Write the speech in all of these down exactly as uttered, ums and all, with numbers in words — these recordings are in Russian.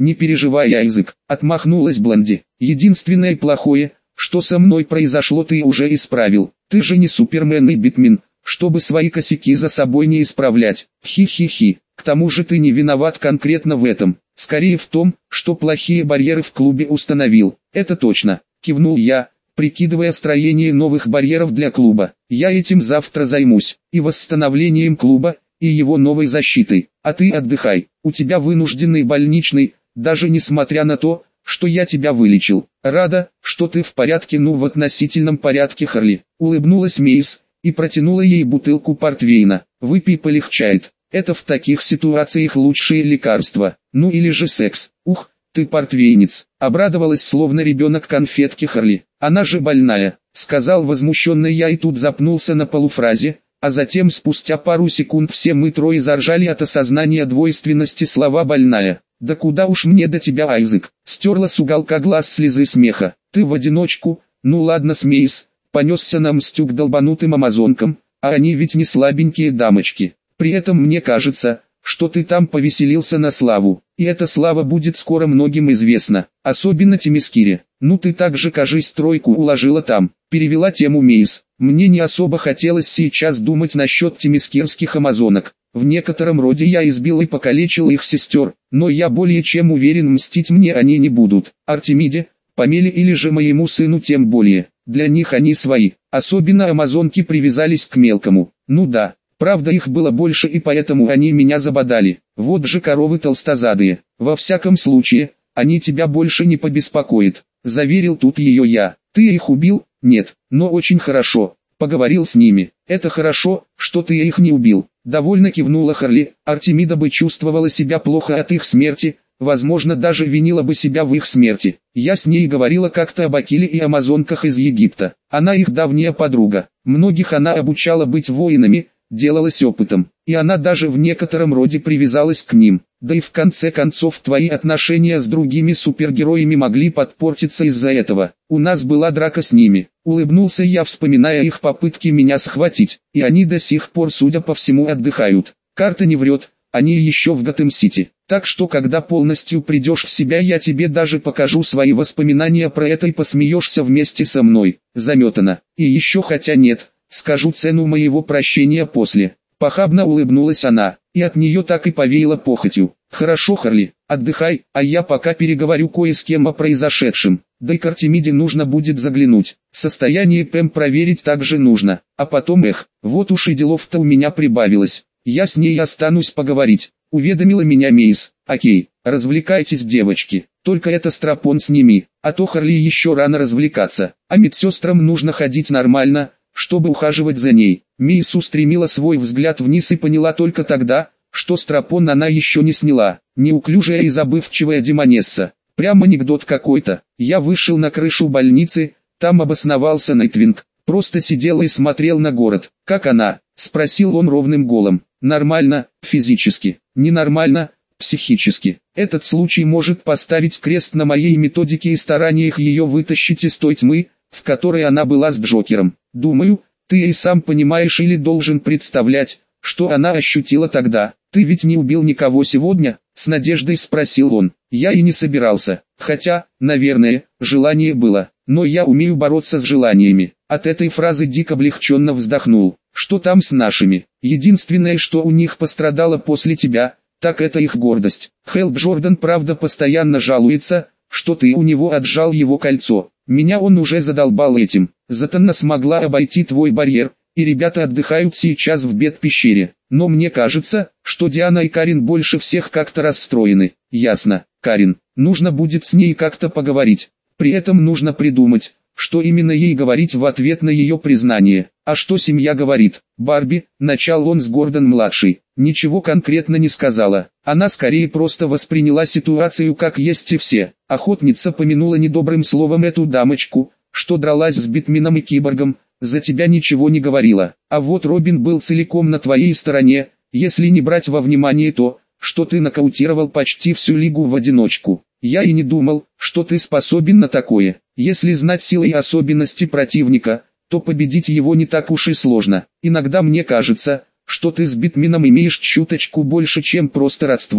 Не переживай, Айзек, отмахнулась Блонди. Единственное плохое, что со мной произошло, ты уже исправил. Ты же не Супермен и Бэтмен, чтобы свои косяки за собой не исправлять. Хи-хи-хи. К тому же ты не виноват конкретно в этом. Скорее в том, что плохие барьеры в клубе установил. Это точно. Кивнул я, прикидывая строение новых барьеров для клуба. Я этим завтра займусь. И восстановлением клуба, и его новой защитой. А ты отдыхай. У тебя вынужденный больничный, даже несмотря на то, что я тебя вылечил. Рада, что ты в порядке, ну в относительном порядке, Харли. Улыбнулась Мейс и протянула ей бутылку портвейна. Выпей, полегчает. Это в таких ситуациях лучшее лекарство. Ну или же секс. Ух, ты портвейнец. Обрадовалась словно ребенок конфетки Харли. Она же больная, сказал возмущенный я и тут запнулся на полуфразе. А затем спустя пару секунд все мы трое заржали от осознания двойственности слова «больная». «Да куда уж мне до тебя, Айзек?» Стерла с уголка глаз слезы смеха. «Ты в одиночку? Ну ладно, смейс». Понесся на мстю к долбанутым амазонкам, а они ведь не слабенькие дамочки. При этом мне кажется, что ты там повеселился на славу. И эта слава будет скоро многим известна, особенно Темискире. Ну ты так же, кажись, тройку уложила там. Перевела тему Мейс. Мне не особо хотелось сейчас думать насчет темискирских амазонок. В некотором роде я избил и покалечил их сестер, но я более чем уверен, мстить мне они не будут. Артемиде, Памеле или же моему сыну тем более. Для них они свои. Особенно амазонки привязались к мелкому. Ну да, правда их было больше и поэтому они меня забодали. Вот же коровы толстозадые. Во всяком случае, они тебя больше не побеспокоят. Заверил тут ее я. Ты их убил? Нет, но очень хорошо. Поговорил с ними. Это хорошо, что ты их не убил. Довольно кивнула Харли. Артемида бы чувствовала себя плохо от их смерти, возможно даже винила бы себя в их смерти. Я с ней говорила как-то об Акиле и амазонках из Египта. Она их давняя подруга. Многих она обучала быть воинами, делалась опытом. И она даже в некотором роде привязалась к ним. Да и в конце концов твои отношения с другими супергероями могли подпортиться из-за этого. У нас была драка с ними. Улыбнулся я, вспоминая их попытки меня схватить. И они до сих пор, судя по всему, отдыхают. Карта не врет, они еще в Готэм-Сити. Так что когда полностью придешь в себя, я тебе даже покажу свои воспоминания про это и посмеешься вместе со мной. Заметано. И еще, хотя нет, скажу цену моего прощения после. Похабно улыбнулась она, и от нее так и повеяло похотью. Хорошо, Харли, отдыхай, а я пока переговорю кое с кем о произошедшем. Да и к Артемиде нужно будет заглянуть. Состояние Пэм проверить также нужно. А потом эх, вот уж и делов-то у меня прибавилось. Я с ней останусь поговорить. Уведомила меня Мейс. Окей, развлекайтесь, девочки. Только это стропон сними, а то Харли еще рано развлекаться. А медсестрам нужно ходить нормально, чтобы ухаживать за ней. Мейс устремила свой взгляд вниз и поняла только тогда, что стропон она еще не сняла. Неуклюжая и забывчивая демонесса. Прям анекдот какой-то. Я вышел на крышу больницы, там обосновался Найтвинг. Просто сидел и смотрел на город. «Как она?» – спросил он ровным голосом. «Нормально, физически. Ненормально, психически. Этот случай может поставить крест на моей методике и стараниях ее вытащить из той тьмы, в которой она была с Джокером. Думаю, ты и сам понимаешь или должен представлять, что она ощутила тогда. Ты ведь не убил никого сегодня?» – с надеждой спросил он. Я и не собирался, хотя, наверное, желание было, но я умею бороться с желаниями. От этой фразы Дик облегченно вздохнул. Что там с нашими? Единственное, что у них пострадало после тебя, так это их гордость. Хелл Джордан правда постоянно жалуется, что ты у него отжал его кольцо. Меня он уже задолбал этим. Затанна смогла обойти твой барьер, и ребята отдыхают сейчас в Бет-пещере. Но мне кажется, что Диана и Карин больше всех как-то расстроены. Ясно, Карин, нужно будет с ней как-то поговорить. При этом нужно придумать, что именно ей говорить в ответ на ее признание. А что семья говорит? Барби, начал он с Гордон-младшей, ничего конкретно не сказала. Она скорее просто восприняла ситуацию как есть и все. Охотница помянула недобрым словом эту дамочку, что дралась с Битменом и Киборгом, за тебя ничего не говорила. А вот Робин был целиком на твоей стороне, если не брать во внимание то, что ты нокаутировал почти всю лигу в одиночку. Я и не думал, что ты способен на такое. Если знать силы и особенности противника, то победить его не так уж и сложно. Иногда мне кажется, что ты с Битменом имеешь чуточку больше, чем просто родство.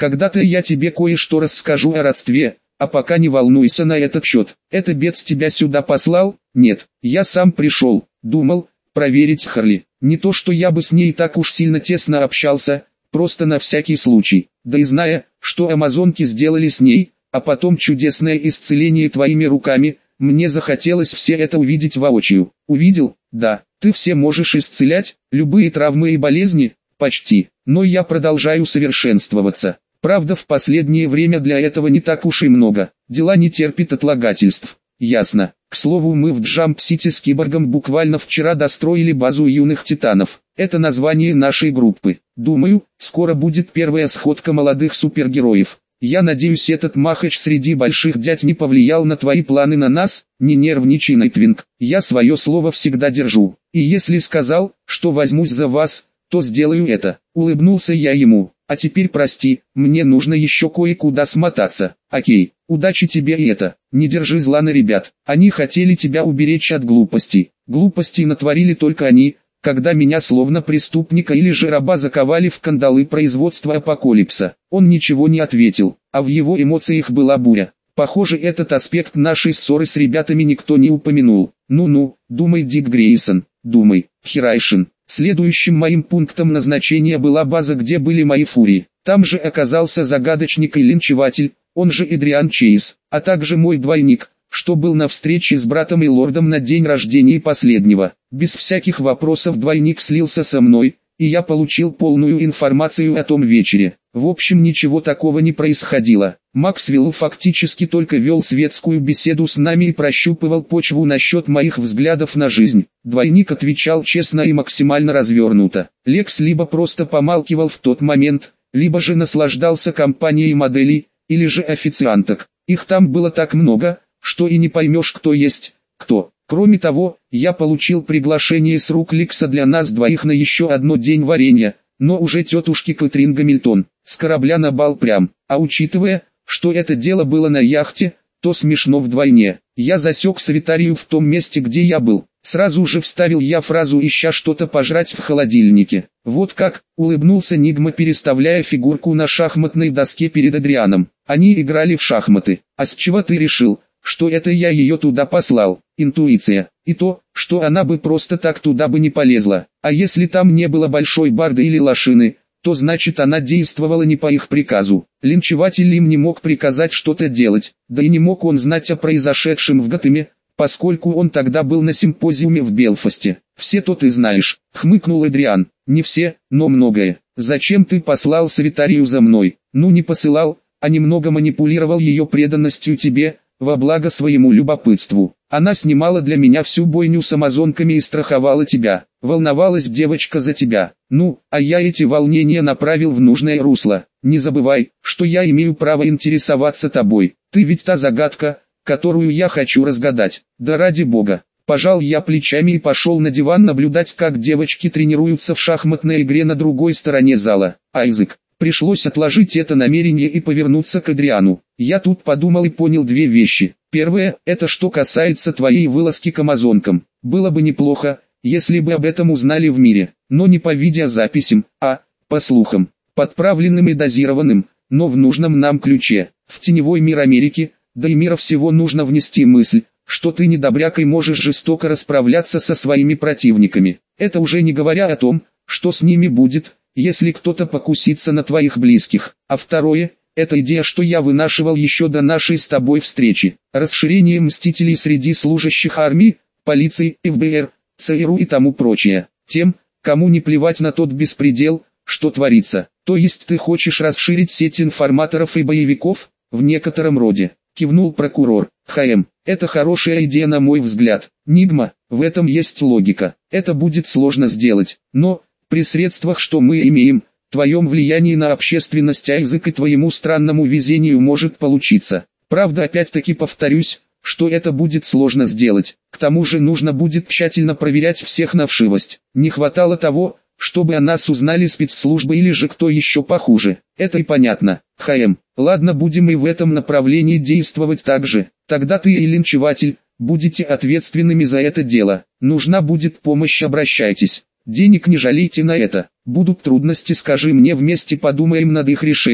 Когда-то я тебе кое-что расскажу о родстве, а пока не волнуйся на этот счет. Это Бетс тебя сюда послал? Нет, я сам пришел, думал, проверить Харли. Не то что я бы с ней так уж сильно тесно общался, просто на всякий случай. Да и зная, что амазонки сделали с ней, а потом чудесное исцеление твоими руками, мне захотелось все это увидеть воочию. Увидел? Да. Ты все можешь исцелять, любые травмы и болезни? Почти. Но я продолжаю совершенствоваться. Правда, в последнее время для этого не так уж и много. Дела не терпят отлагательств. Ясно. К слову, мы в Джамп-Сити с Киборгом буквально вчера достроили базу юных титанов. Это название нашей группы. Думаю, скоро будет первая сходка молодых супергероев. Я надеюсь, этот махач среди больших дядь не повлиял на твои планы на нас. Не нервничай, Найтвинг. Я свое слово всегда держу. И если сказал, что возьмусь за вас, то сделаю это. Улыбнулся я ему. А теперь прости, мне нужно еще кое-куда смотаться. Окей, удачи тебе и это. Не держи зла на ребят. Они хотели тебя уберечь от глупостей. Глупостей натворили только они, когда меня словно преступника или же раба заковали в кандалы производства Апокалипса. Он ничего не ответил, а в его эмоциях была буря. Похоже, этот аспект нашей ссоры с ребятами никто не упомянул. Ну-ну, думай, Дик Грейсон, думай, Хирайшин. Следующим моим пунктом назначения была база, где были мои фурии. Там же оказался загадочник и линчеватель, он же Эдриан Чейз, а также мой двойник, что был на встрече с братом и лордом на день рождения последнего. Без всяких вопросов двойник слился со мной, и я получил полную информацию о том вечере. В общем, ничего такого не происходило. Максвелл фактически только вел светскую беседу с нами и прощупывал почву насчет моих взглядов на жизнь. Двойник отвечал честно и максимально развернуто. Лекс либо просто помалкивал в тот момент, либо же наслаждался компанией моделей, или же официанток. Их там было так много, что и не поймешь, кто есть кто. Кроме того, я получил приглашение с рук Лекса для нас двоих на еще одно день варенья, но уже тетушки Кэтрин Гамильтон, с корабля на бал прям. А учитывая, что это дело было на яхте, то смешно вдвойне. Я засек Савитарию в том месте, где я был. Сразу же вставил я фразу, ища что-то пожрать в холодильнике. Вот как, улыбнулся Нигма, переставляя фигурку на шахматной доске перед Адрианом. Они играли в шахматы. А с чего ты решил, что это я ее туда послал? Интуиция. И то, что она бы просто так туда бы не полезла. А если там не было большой барды или лошины, то значит она действовала не по их приказу. Линчеватель им не мог приказать что-то делать, да и не мог он знать о произошедшем в Готэме, поскольку он тогда был на симпозиуме в Белфасте. «Все-то ты знаешь», — хмыкнул Эдриан. «Не все, но многое. Зачем ты послал Савитарию за мной?» «Ну не посылал, а немного манипулировал ее преданностью тебе, во благо своему любопытству. Она снимала для меня всю бойню с амазонками и страховала тебя. Волновалась девочка за тебя. Ну, а я эти волнения направил в нужное русло. Не забывай, что я имею право интересоваться тобой. Ты ведь та загадка, которую я хочу разгадать. Да ради бога». Пожал я плечами и пошел на диван наблюдать, как девочки тренируются в шахматной игре на другой стороне зала. Айзек. Пришлось отложить это намерение и повернуться к Адриану. Я тут подумал и понял две вещи. Первое, это что касается твоей вылазки к амазонкам. Было бы неплохо, если бы об этом узнали в мире, но не по видеозаписям, а по слухам, подправленным и дозированным, но в нужном нам ключе. В теневой мир Америки, да и мира всего нужно внести мысль, что ты недобряк и можешь жестоко расправляться со своими противниками. Это уже не говоря о том, что с ними будет, если кто-то покусится на твоих близких. А второе, это идея, что я вынашивал еще до нашей с тобой встречи. Расширение мстителей среди служащих армии, полиции, эф бэ эр, цэ эр у и тому прочее. Тем, кому не плевать на тот беспредел, что творится. То есть ты хочешь расширить сеть информаторов и боевиков? В некотором роде. Кивнул прокурор. ха-эм, это хорошая идея на мой взгляд. Нигма, в этом есть логика. Это будет сложно сделать, но, при средствах, что мы имеем, твоем влиянии на общественность, Айзек, и твоему странному везению может получиться. Правда, опять-таки повторюсь, что это будет сложно сделать. К тому же нужно будет тщательно проверять всех на вшивость. Не хватало того, чтобы о нас узнали спецслужбы или же кто еще похуже. Это и понятно. ха-эм, ладно, будем и в этом направлении действовать так же. Тогда ты и линчеватель будете ответственными за это дело. Нужна будет помощь, обращайтесь. Денег не жалейте на это. Будут трудности, скажи мне, вместе подумаем над их решением.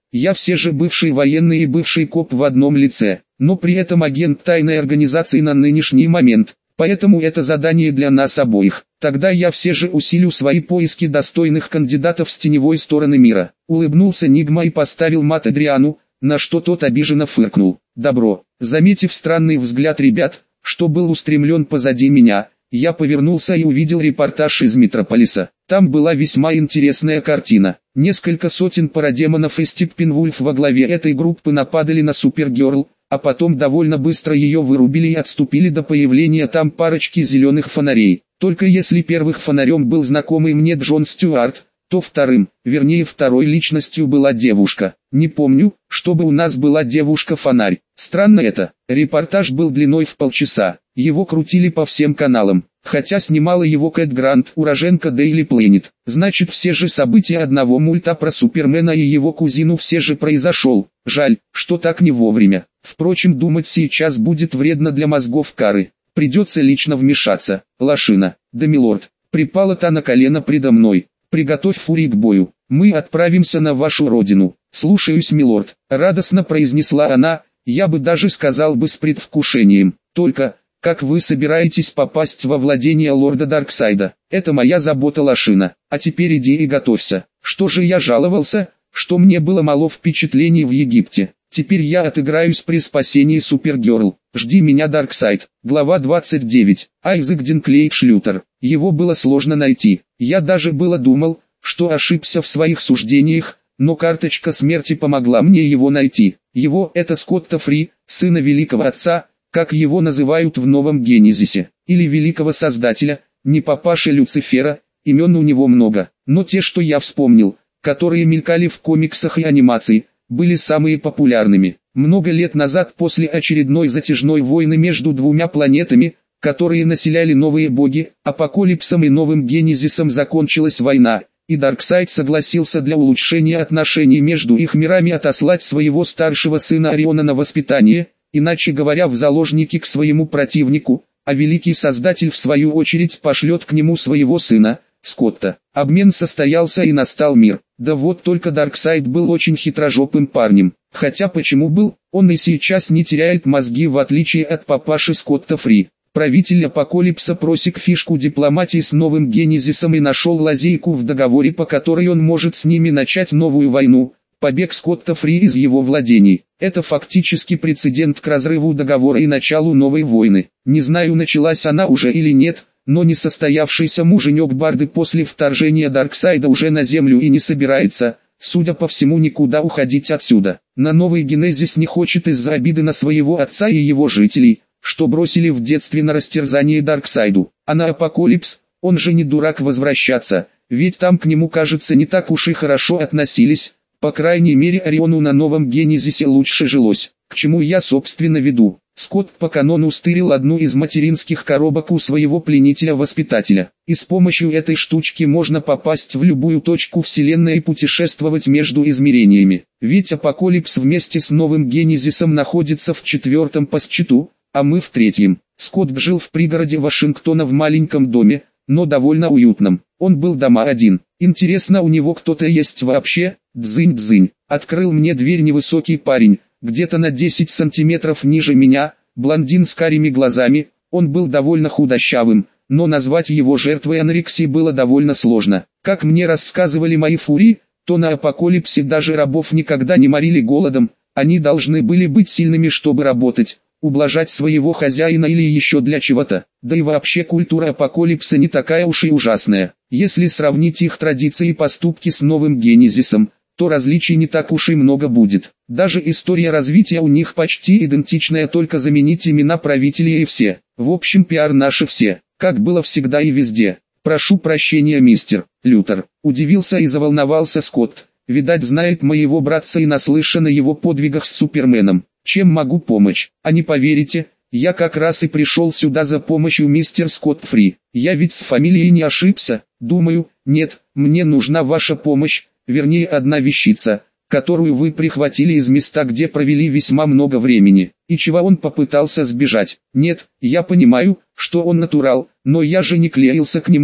Я все же бывший военный и бывший коп в одном лице, но при этом агент тайной организации на нынешний момент. Поэтому это задание для нас обоих. Тогда я все же усилю свои поиски достойных кандидатов с теневой стороны мира. Улыбнулся Нигма и поставил мат Адриану, на что тот обиженно фыркнул. Добро. Заметив странный взгляд ребят, что был устремлен позади меня, я повернулся и увидел репортаж из Метрополиса. Там была весьма интересная картина. Несколько сотен парадемонов и Степпенвульф во главе этой группы нападали на Супергерл, а потом довольно быстро ее вырубили и отступили до появления там парочки зеленых фонарей. Только если первых фонарем был знакомый мне Джон Стюарт, то вторым, вернее второй личностью была девушка. Не помню, чтобы у нас была девушка-фонарь. Странно это. Репортаж был длиной в полчаса. Его крутили по всем каналам. Хотя снимала его Кэт Грант, уроженка Daily Planet. Значит, все же события одного мульта про Супермена и его кузину все же произошел. Жаль, что так не вовремя. Впрочем, думать сейчас будет вредно для мозгов Кары. Придется лично вмешаться. Лошина. Да, милорд. Припала та на колено предо мной. Приготовь фурий к бою. Мы отправимся на вашу родину. Слушаюсь, милорд. Радостно произнесла она, я бы даже сказал бы с предвкушением. Только, как вы собираетесь попасть во владение лорда Дарксайда? Это моя забота, Лошина. А теперь иди и готовься. Что же я жаловался, что мне было мало впечатлений в Египте? Теперь я отыграюсь при спасении Супергерл. Жди меня, Дарксайд. Глава двадцать девять. Айзек Динклейд Шлютер. Его было сложно найти. Я даже было думал, что ошибся в своих суждениях, но карточка смерти помогла мне его найти. Его — это Скотта Фри, сына Великого Отца, как его называют в Новом Генезисе, или Великого Создателя, не папаши Люцифера, имен у него много, но те, что я вспомнил, которые мелькали в комиксах и анимации, были самые популярными. Много лет назад, после очередной затяжной войны между двумя планетами, которые населяли новые боги, Апокалипсом и Новым Генезисом, закончилась война, и Дарксайд согласился для улучшения отношений между их мирами отослать своего старшего сына Ориона на воспитание, иначе говоря, в заложники к своему противнику, а Великий Создатель в свою очередь пошлет к нему своего сына, Скотта. Обмен состоялся и настал мир. Да вот только Дарксайд был очень хитрожопым парнем. Хотя почему был, он и сейчас не теряет мозги в отличие от папаши Скотта Фри. Правитель Апокалипса просек фишку дипломатии с Новым Генезисом и нашел лазейку в договоре, по которой он может с ними начать новую войну. Побег Скотта Фри из его владений. Это фактически прецедент к разрыву договора и началу новой войны. Не знаю, началась она уже или нет, но несостоявшийся муженек Барды после вторжения Дарксайда уже на землю и не собирается, судя по всему, никуда уходить отсюда. На Новый Генезис не хочет из-за обиды на своего отца и его жителей, что бросили в детстве на растерзание Дарксайду. А на Апокалипс, он же не дурак возвращаться, ведь там к нему, кажется, не так уж и хорошо относились. По крайней мере, Ориону на Новом Генезисе лучше жилось. К чему я собственно веду? Скотт по канону стырил одну из материнских коробок у своего пленителя-воспитателя. И с помощью этой штучки можно попасть в любую точку вселенной и путешествовать между измерениями. Ведь Апокалипс вместе с Новым Генезисом находится в четвертом по счету, а мы в третьем. Скотт жил в пригороде Вашингтона в маленьком доме, но довольно уютном. Он был дома один. Интересно, у него кто-то есть вообще? Дзынь-дзынь. Открыл мне дверь невысокий парень, где-то на десять сантиметров ниже меня, блондин с карими глазами. Он был довольно худощавым, но назвать его жертвой анорексии было довольно сложно. Как мне рассказывали мои фури, то на Апокалипсе даже рабов никогда не морили голодом, они должны были быть сильными, чтобы работать, ублажать своего хозяина или еще для чего-то. Да и вообще культура Апокалипса не такая уж и ужасная. Если сравнить их традиции и поступки с Новым Генезисом, то различий не так уж и много будет. Даже история развития у них почти идентичная, только заменить имена правителей и все. В общем, пиар наши все, как было всегда и везде. Прошу прощения, мистер Лютер. Удивился и заволновался Скотт. Видать, знает моего братца и наслышан о его подвигах с Суперменом. Чем могу помочь? А не поверите, я как раз и пришел сюда за помощью, мистер Скотт Фри. Я ведь с фамилией не ошибся? Думаю, нет, мне нужна ваша помощь. Вернее, одна вещица, которую вы прихватили из места, где провели весьма много времени. И чего он попытался сбежать? Нет, я понимаю, что он натурал, но я же не клеился к нему,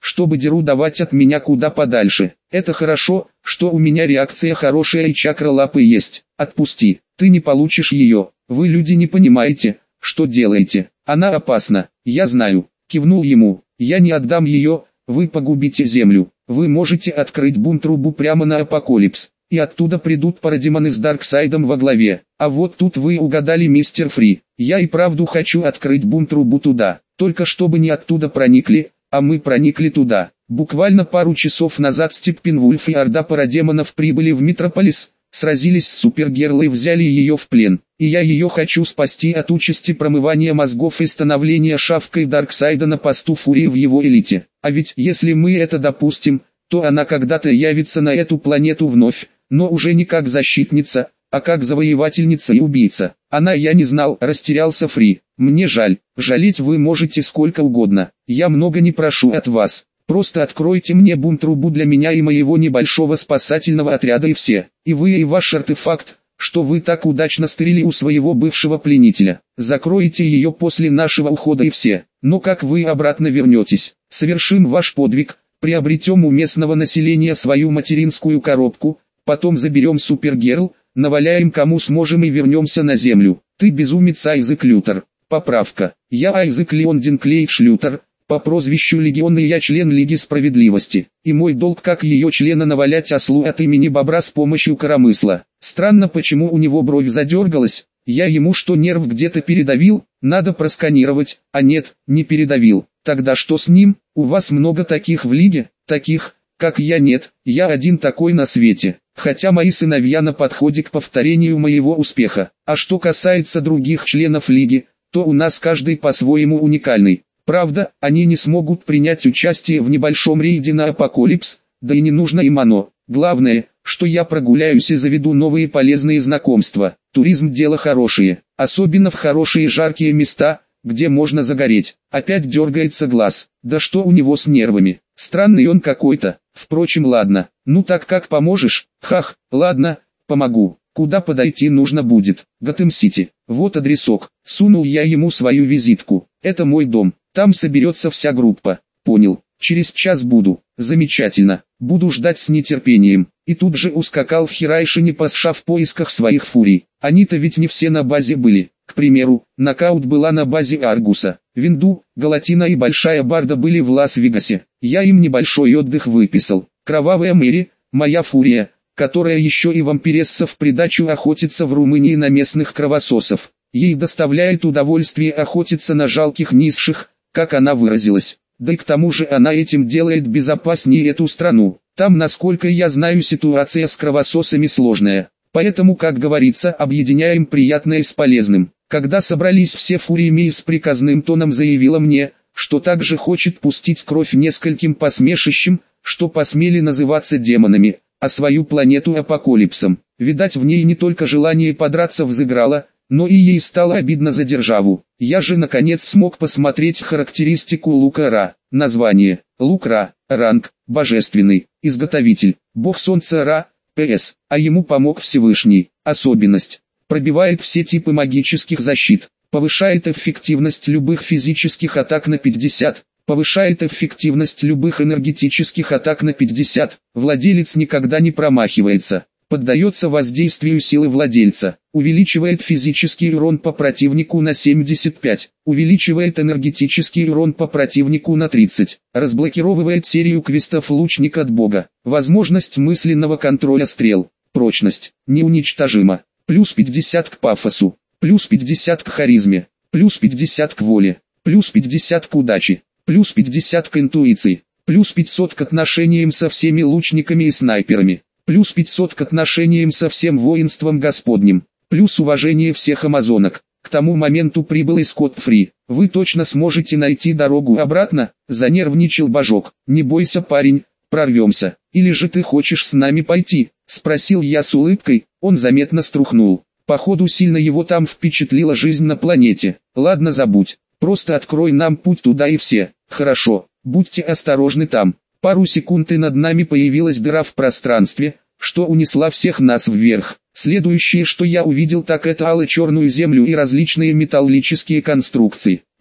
чтобы Деру давать от меня куда подальше. Это хорошо, что у меня реакция хорошая и чакра лапы есть. Отпусти, ты не получишь ее. Вы, люди, не понимаете, что делаете. Она опасна, я знаю. Кивнул ему. Я не отдам ее, вы погубите землю. Вы можете открыть бум-трубу прямо на Апокалипс, и оттуда придут парадемоны с Дарксайдом во главе. А вот тут вы угадали, мистер Фри. Я и правду хочу открыть бум-трубу туда, только чтобы не оттуда проникли, а мы проникли туда. Буквально пару часов назад Степпенвульф и орда парадемонов прибыли в Метрополис, сразились с Супергерл и взяли ее в плен. И я ее хочу спасти от участи промывания мозгов и становления шавкой Дарксайда на посту Фурии в его элите. А ведь если мы это допустим, то она когда-то явится на эту планету вновь, но уже не как защитница, а как завоевательница и убийца. Она, я не знал, растерялся Фри. Мне жаль, жалеть вы можете сколько угодно. Я много не прошу от вас. Просто откройте мне бум-трубу для меня и моего небольшого спасательного отряда, и все. И вы, и ваш артефакт, что вы так удачно стырили у своего бывшего пленителя. Закройте ее после нашего ухода, и все. Но как вы обратно вернетесь? Совершим ваш подвиг, приобретем у местного населения свою материнскую коробку, потом заберем Супергерл, наваляем кому сможем и вернемся на землю. Ты безумец Айзек Лютер. Поправка. Я Айзек Леон Динклейд Шлютер, по прозвищу Легион, и я член Лиги Справедливости. И мой долг как ее члена навалять ослу от имени Бобра с помощью коромысла. Странно, почему у него бровь задергалась. Я ему что, нерв где-то передавил? Надо просканировать. А нет, не передавил. Тогда что с ним? У вас много таких в Лиге? Таких, как я, нет. Я один такой на свете. Хотя мои сыновья на подходе к повторению моего успеха. А что касается других членов Лиги, то у нас каждый по-своему уникальный. Правда, они не смогут принять участие в небольшом рейде на Апокалипс, да и не нужно им оно. Главное, что я прогуляюсь и заведу новые полезные знакомства. Туризм – дело хорошее, особенно в хорошие жаркие места, где можно загореть. Опять дергается глаз. Да что у него с нервами? Странный он какой-то. Впрочем, ладно. Ну так как поможешь? Хах, ладно, помогу. Куда подойти нужно будет? Готэм-Сити. Вот адресок. Сунул я ему свою визитку. Это мой дом. Там соберется вся группа. Понял. Через час буду. Замечательно. Буду ждать с нетерпением. И тут же ускакал в Хирайшине Пасша в поисках своих фурий. Они-то ведь не все на базе были. К примеру, Нокаут была на базе Аргуса. Винду, Галатина и Большая Барда были в Лас-Вегасе. Я им небольшой отдых выписал. Кровавая Мэри, моя фурия, которая еще и вампиресса в придачу охотится в Румынии на местных кровососов. Ей доставляет удовольствие охотиться на жалких низших, как она выразилась. Да и к тому же она этим делает безопаснее эту страну. Там, насколько я знаю, ситуация с кровососами сложная. Поэтому, как говорится, объединяем приятное с полезным. Когда собрались все фурии, Мей с приказным тоном заявила мне, что также хочет пустить кровь нескольким посмешищем, что посмели называться демонами, а свою планету Апокалипсом. Видать, в ней не только желание подраться взыграло, но и ей стало обидно за державу. Я же наконец смог посмотреть характеристику лука Ра. Название: лук Ра, ранг, божественный, изготовитель, бог солнца Ра, ПС, а ему помог Всевышний. Особенность: пробивает все типы магических защит, повышает эффективность любых физических атак на пятьдесят, повышает эффективность любых энергетических атак на пятьдесят, владелец никогда не промахивается. Поддается воздействию силы владельца, увеличивает физический урон по противнику на семьдесят пять, увеличивает энергетический урон по противнику на тридцать, разблокировывает серию квестов лучник от бога, возможность мысленного контроля стрел, прочность, неуничтожима, плюс пятьдесят к пафосу, плюс пятьдесят к харизме, плюс пятьдесят к воле, плюс пятьдесят к удаче, плюс пятьдесят к интуиции, плюс пятьсот к отношениям со всеми лучниками и снайперами. Плюс пятьсот к отношениям со всем воинством Господним, плюс уважение всех амазонок. К тому моменту прибыл и Скотт Фри. Вы точно сможете найти дорогу обратно? Занервничал Божок. Не бойся, парень, прорвемся. Или же ты хочешь с нами пойти? Спросил я с улыбкой. Он заметно струхнул. Походу, сильно его там впечатлила жизнь на планете. Ладно, забудь. Просто открой нам путь туда и все. Хорошо, будьте осторожны там. Пару секунд и над нами появилась дыра в пространстве, что унесла всех нас вверх. Следующее, что я увидел, так это ало-черную землю и различные металлические конструкции.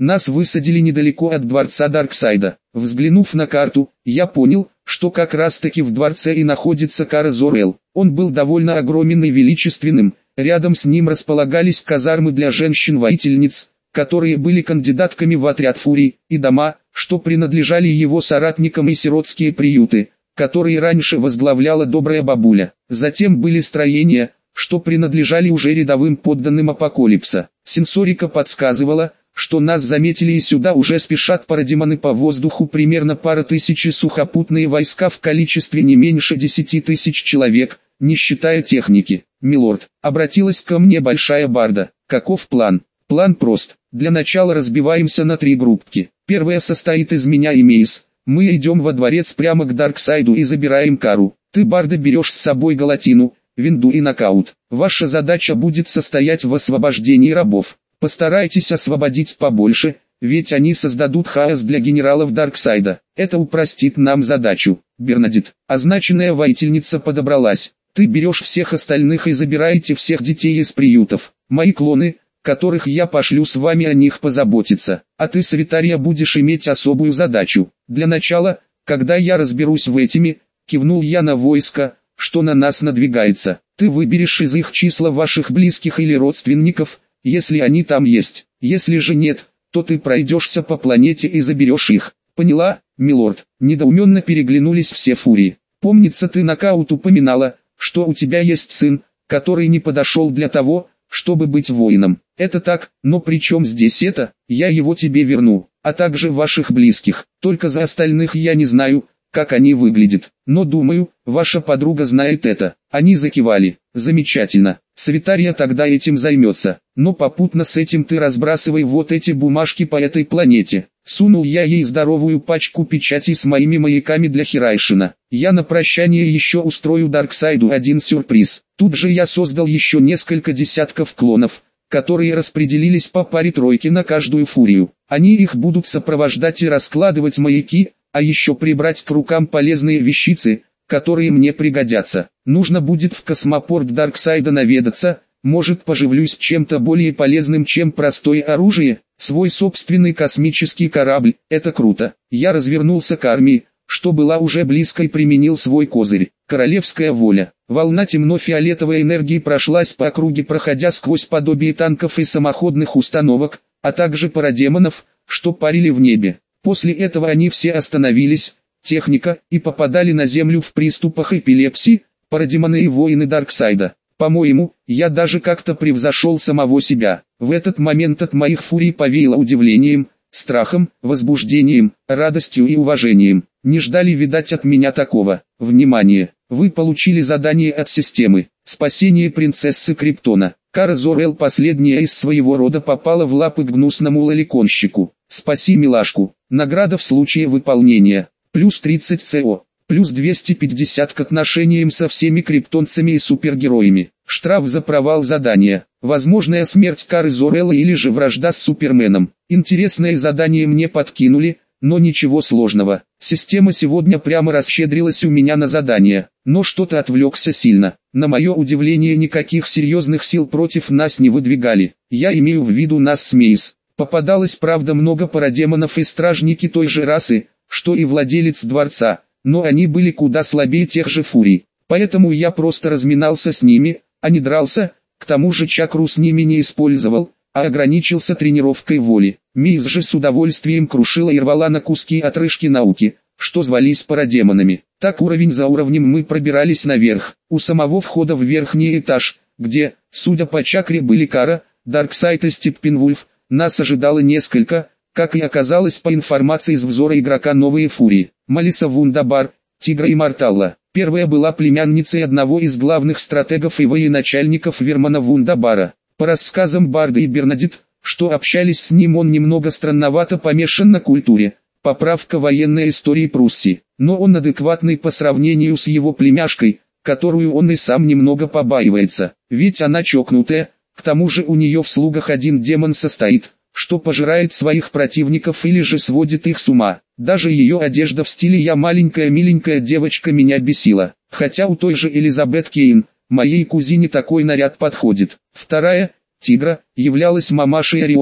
Нас высадили недалеко от дворца Дарксайда. Взглянув на карту, я понял, что как раз таки в дворце и находится Кара-Зор-El. Он был довольно огромен и величественным, рядом с ним располагались казармы для женщин-воительниц, которые были кандидатками в отряд Фурий, и дома, что принадлежали его соратникам, и сиротские приюты, которые раньше возглавляла добрая бабуля. Затем были строения, что принадлежали уже рядовым подданным Апокалипса. Сенсорика подсказывала, что нас заметили и сюда уже спешат парадемоны по воздуху примерно пара тысяч, сухопутные войска в количестве не меньше десяти тысяч человек, не считая техники. «Милорд», обратилась ко мне большая барда, — «каков план?» «План прост. Для начала разбиваемся на три группки. Первая состоит из меня и Мейс. Мы идем во дворец прямо к Дарксайду и забираем Кару. Ты, барда, берешь с собой Галатину, Винду и Нокаут. Ваша задача будет состоять в освобождении рабов. Постарайтесь освободить побольше, ведь они создадут хаос для генералов Дарксайда. Это упростит нам задачу». «Бернадет», означенная воительница, подобралась. «Ты берешь всех остальных и забираете всех детей из приютов. Мои клоны, которых я пошлю с вами, о них позаботиться. А ты, Савитария, будешь иметь особую задачу. Для начала, когда я разберусь в этими, кивнул я на войско, что на нас надвигается, ты выберешь из их числа ваших близких или родственников, если они там есть. Если же нет, то ты пройдешься по планете и заберешь их». «Поняла, милорд?» Недоуменно переглянулись все фурии. «Помнится, ты, Нокаут, упоминала, что у тебя есть сын, который не подошел для того, чтобы быть воином». «Это так, но при чем здесь это? Я его тебе верну, а также ваших близких. Только за остальных я не знаю, как они выглядят. Но думаю, ваша подруга знает это». Они закивали. «Замечательно. Савитария тогда этим займется. Но попутно с этим ты разбрасывай вот эти бумажки по этой планете». Сунул я ей здоровую пачку печатей с моими маяками для Хирайшина. «Я на прощание еще устрою Дарксайду один сюрприз». Тут же я создал еще несколько десятков клонов, которые распределились по паре тройки на каждую фурию. Они их будут сопровождать и раскладывать маяки, а еще прибрать к рукам полезные вещицы, которые мне пригодятся. Нужно будет в космопорт Дарксайда наведаться, может, поживлюсь чем-то более полезным, чем простое оружие. Свой собственный космический корабль, это круто. Я развернулся к армии, что была уже близко, и применил свой козырь. Королевская воля. Волна темно-фиолетовой энергии прошлась по округе, проходя сквозь подобие танков и самоходных установок, а также парадемонов, что парили в небе. После этого они все остановились, техника, и попадали на землю в приступах эпилепсии, парадемоны и воины Дарксайда. По-моему, я даже как-то превзошел самого себя. В этот момент от моих фурий повеяло удивлением, страхом, возбуждением, радостью и уважением. Не ждали, видать, от меня такого. Внимание! Вы получили задание от системы. Спасение принцессы Криптона. Кара-Зор-El, последняя из своего рода, попала в лапы к гнусному лоликонщику. Спаси милашку. Награда в случае выполнения. Плюс тридцать ЦО. Плюс двести пятьдесят к отношениям со всеми криптонцами и супергероями. Штраф за провал задания. Возможная смерть Кары-Зор-El или же вражда с Суперменом. Интересное задание мне подкинули, но ничего сложного. Система сегодня прямо расщедрилась у меня на задание, но что-то отвлекся сильно. На мое удивление, никаких серьезных сил против нас не выдвигали. Я имею в виду нас с Мейс. Попадалось, правда, много парадемонов и стражники той же расы, что и владелец дворца, но они были куда слабее тех же фурий. Поэтому я просто разминался с ними, а не дрался, к тому же чакру с ними не использовал, а ограничился тренировкой воли. Мейс же с удовольствием крушила и рвала на куски отрыжки науки, что звались парадемонами. Так уровень за уровнем мы пробирались наверх, у самого входа в верхний этаж, где, судя по чакре, были Кара, Дарксайд и Степпенвульф. Нас ожидало несколько, как и оказалось по информации из взора игрока, новые фурии. Малиса Вундабар, Тигра и Морталла. Первая была племянницей одного из главных стратегов и военачальников Вермана Вундабара. По рассказам Барда и Бернадет, что общались с ним, он немного странновато помешан на культуре, поправка военной истории Пруссии, но он адекватный по сравнению с его племяшкой, которую он и сам немного побаивается, ведь она чокнутая, к тому же у нее в слугах один демон состоит, что пожирает своих противников или же сводит их с ума. Даже ее одежда в стиле «я маленькая миленькая девочка» меня бесила, хотя у той же Элизабет Кейн, моей кузине, такой наряд подходит. Вторая, Тигра, являлась мамашей Ориона,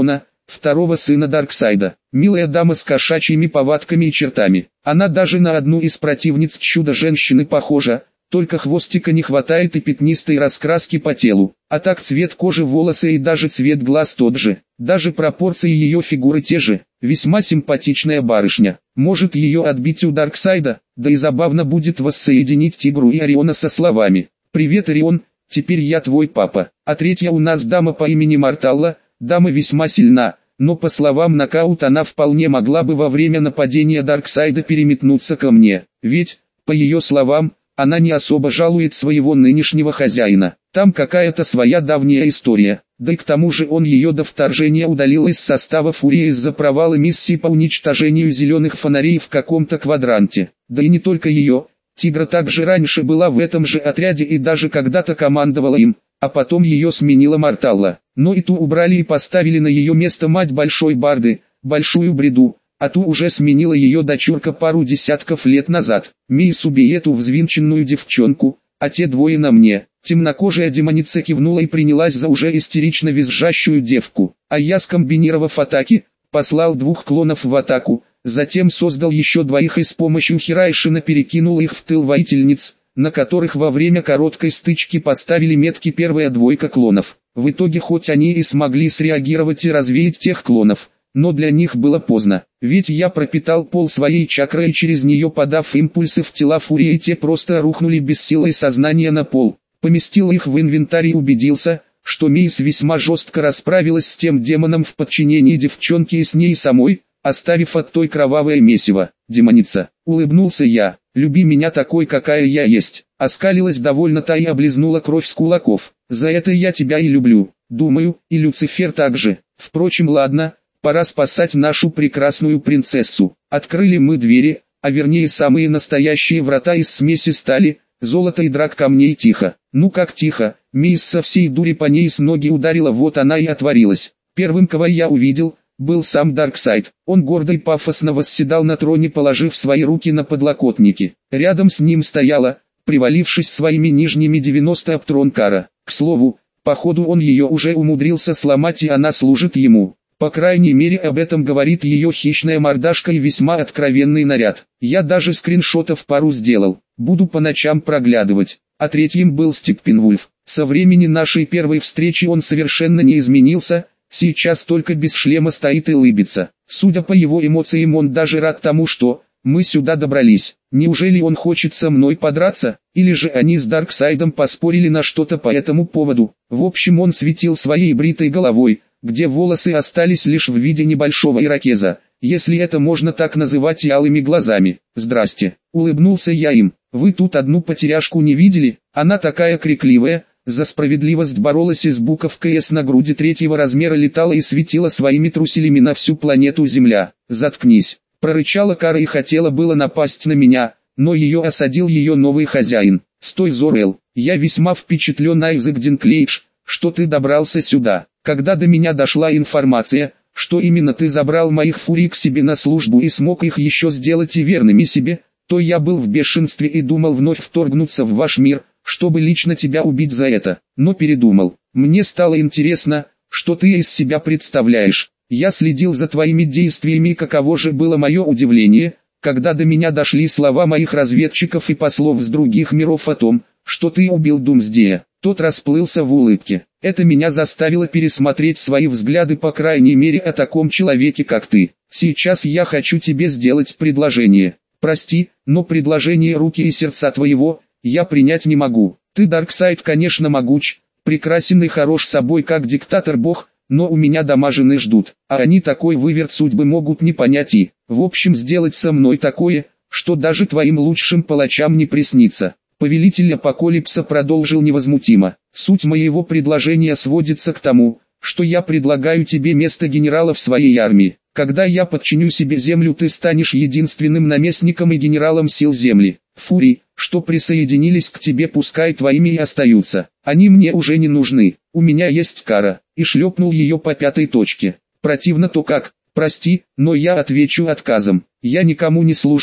второго сына Дарксайда. Милая дама с кошачьими повадками и чертами. Она даже на одну из противниц Чудо-женщины похожа, только хвостика не хватает и пятнистой раскраски по телу. А так цвет кожи, волосы и даже цвет глаз тот же. Даже пропорции ее фигуры те же. Весьма симпатичная барышня. Может ее отбить у Дарксайда, да и забавно будет воссоединить Тигру и Ориона со словами: «Привет, Орион, теперь я твой папа». А третья у нас дама по имени Марталла. Дама весьма сильна, но по словам Нокаут она вполне могла бы во время нападения Дарксайда переметнуться ко мне. Ведь, по ее словам, она не особо жалует своего нынешнего хозяина. Там какая-то своя давняя история. Да и к тому же он ее до вторжения удалил из состава Фурии из-за провала миссии по уничтожению зеленых фонарей в каком-то квадранте. Да и не только ее. Тигра также раньше была в этом же отряде и даже когда-то командовала им, а потом ее сменила Марталла. Но и ту убрали и поставили на ее место мать Большой Барды, Большую Бреду, а ту уже сменила ее дочурка пару десятков лет назад. Мисс, убей эту взвинченную девчонку, а те двое на мне. Темнокожая демоница кивнула и принялась за уже истерично визжащую девку. А я, скомбинировав атаки, послал двух клонов в атаку, затем создал еще двоих и с помощью Хирайшина перекинул их в тыл воительниц, на которых во время короткой стычки поставили метки первая двойка клонов. В итоге хоть они и смогли среагировать и развеять тех клонов, но для них было поздно, ведь я пропитал пол своей чакрой и через нее подав импульсы в тела Фурии, и те просто рухнули без силы и сознания на пол. Поместил их в инвентарь и убедился, что Мисс весьма жестко расправилась с тем демоном в подчинении девчонки и с ней самой, оставив от той кровавое месиво. Демоница, улыбнулся я, люби меня такой, какая я есть. Оскалилась довольно та и облизнула кровь с кулаков. За это я тебя и люблю, думаю, и Люцифер также. Впрочем, ладно, пора спасать нашу прекрасную принцессу. Открыли мы двери, а вернее самые настоящие врата из смеси стали, золота и драк камней. Тихо. Ну как тихо, Мисс со всей дури по ней с ноги ударила, вот она и отворилась. Первым, кого я увидел, был сам Дарксайд. Он гордо и пафосно восседал на троне, положив свои руки на подлокотники. Рядом с ним стояла, привалившись своими нижними девяноста об трон Кара. К слову, походу он ее уже умудрился сломать, и она служит ему. По крайней мере, об этом говорит ее хищная мордашка и весьма откровенный наряд. Я даже скриншотов пару сделал, буду по ночам проглядывать. А третьим был Степпенвульф. Со времени нашей первой встречи он совершенно не изменился, сейчас только без шлема стоит и улыбится. Судя по его эмоциям, он даже рад тому, что мы сюда добрались. Неужели он хочет со мной подраться, или же они с Дарксайдом поспорили на что-то по этому поводу? В общем, он светил своей бритой головой, где волосы остались лишь в виде небольшого ирокеза, если это можно так называть, и алыми глазами. «Здрасте», — улыбнулся я им. «Вы тут одну потеряшку не видели? Она такая крикливая, за справедливость боролась и с буковкой «С» на груди третьего размера летала и светила своими труселями на всю планету Земля». «Заткнись», — прорычала Кара и хотела было напасть на меня, но ее осадил ее новый хозяин. «Стой, Зорел, я весьма впечатлен, Айзек Динклейдж, что ты добрался сюда. Когда до меня дошла информация, что именно ты забрал моих фурий к себе на службу и смог их еще сделать и верными себе, то я был в бешенстве и думал вновь вторгнуться в ваш мир, чтобы лично тебя убить за это, но передумал. Мне стало интересно, что ты из себя представляешь. Я следил за твоими действиями, и каково же было мое удивление, когда до меня дошли слова моих разведчиков и послов с других миров о том, что ты убил Думсдея. Тот расплылся в улыбке. Это меня заставило пересмотреть свои взгляды, по крайней мере о таком человеке, как ты. Сейчас я хочу тебе сделать предложение. Прости, но предложение руки и сердца твоего я принять не могу. Ты, Дарксайд, конечно могуч, прекрасен и хорош собой как диктатор-бог, но у меня дома жены ждут, а они такой выверт судьбы могут не понять и, в общем, сделать со мной такое, что даже твоим лучшим палачам не приснится. Повелитель Апокалипса продолжил невозмутимо. Суть моего предложения сводится к тому, что я предлагаю тебе место генерала в своей армии. Когда я подчиню себе землю, ты станешь единственным наместником и генералом сил земли. Фурий, что присоединились к тебе, пускай твоими и остаются. Они мне уже не нужны. У меня есть Кара. И шлепнул ее по пятой точке. Противно то как, прости, но я отвечу отказом. Я никому не служу,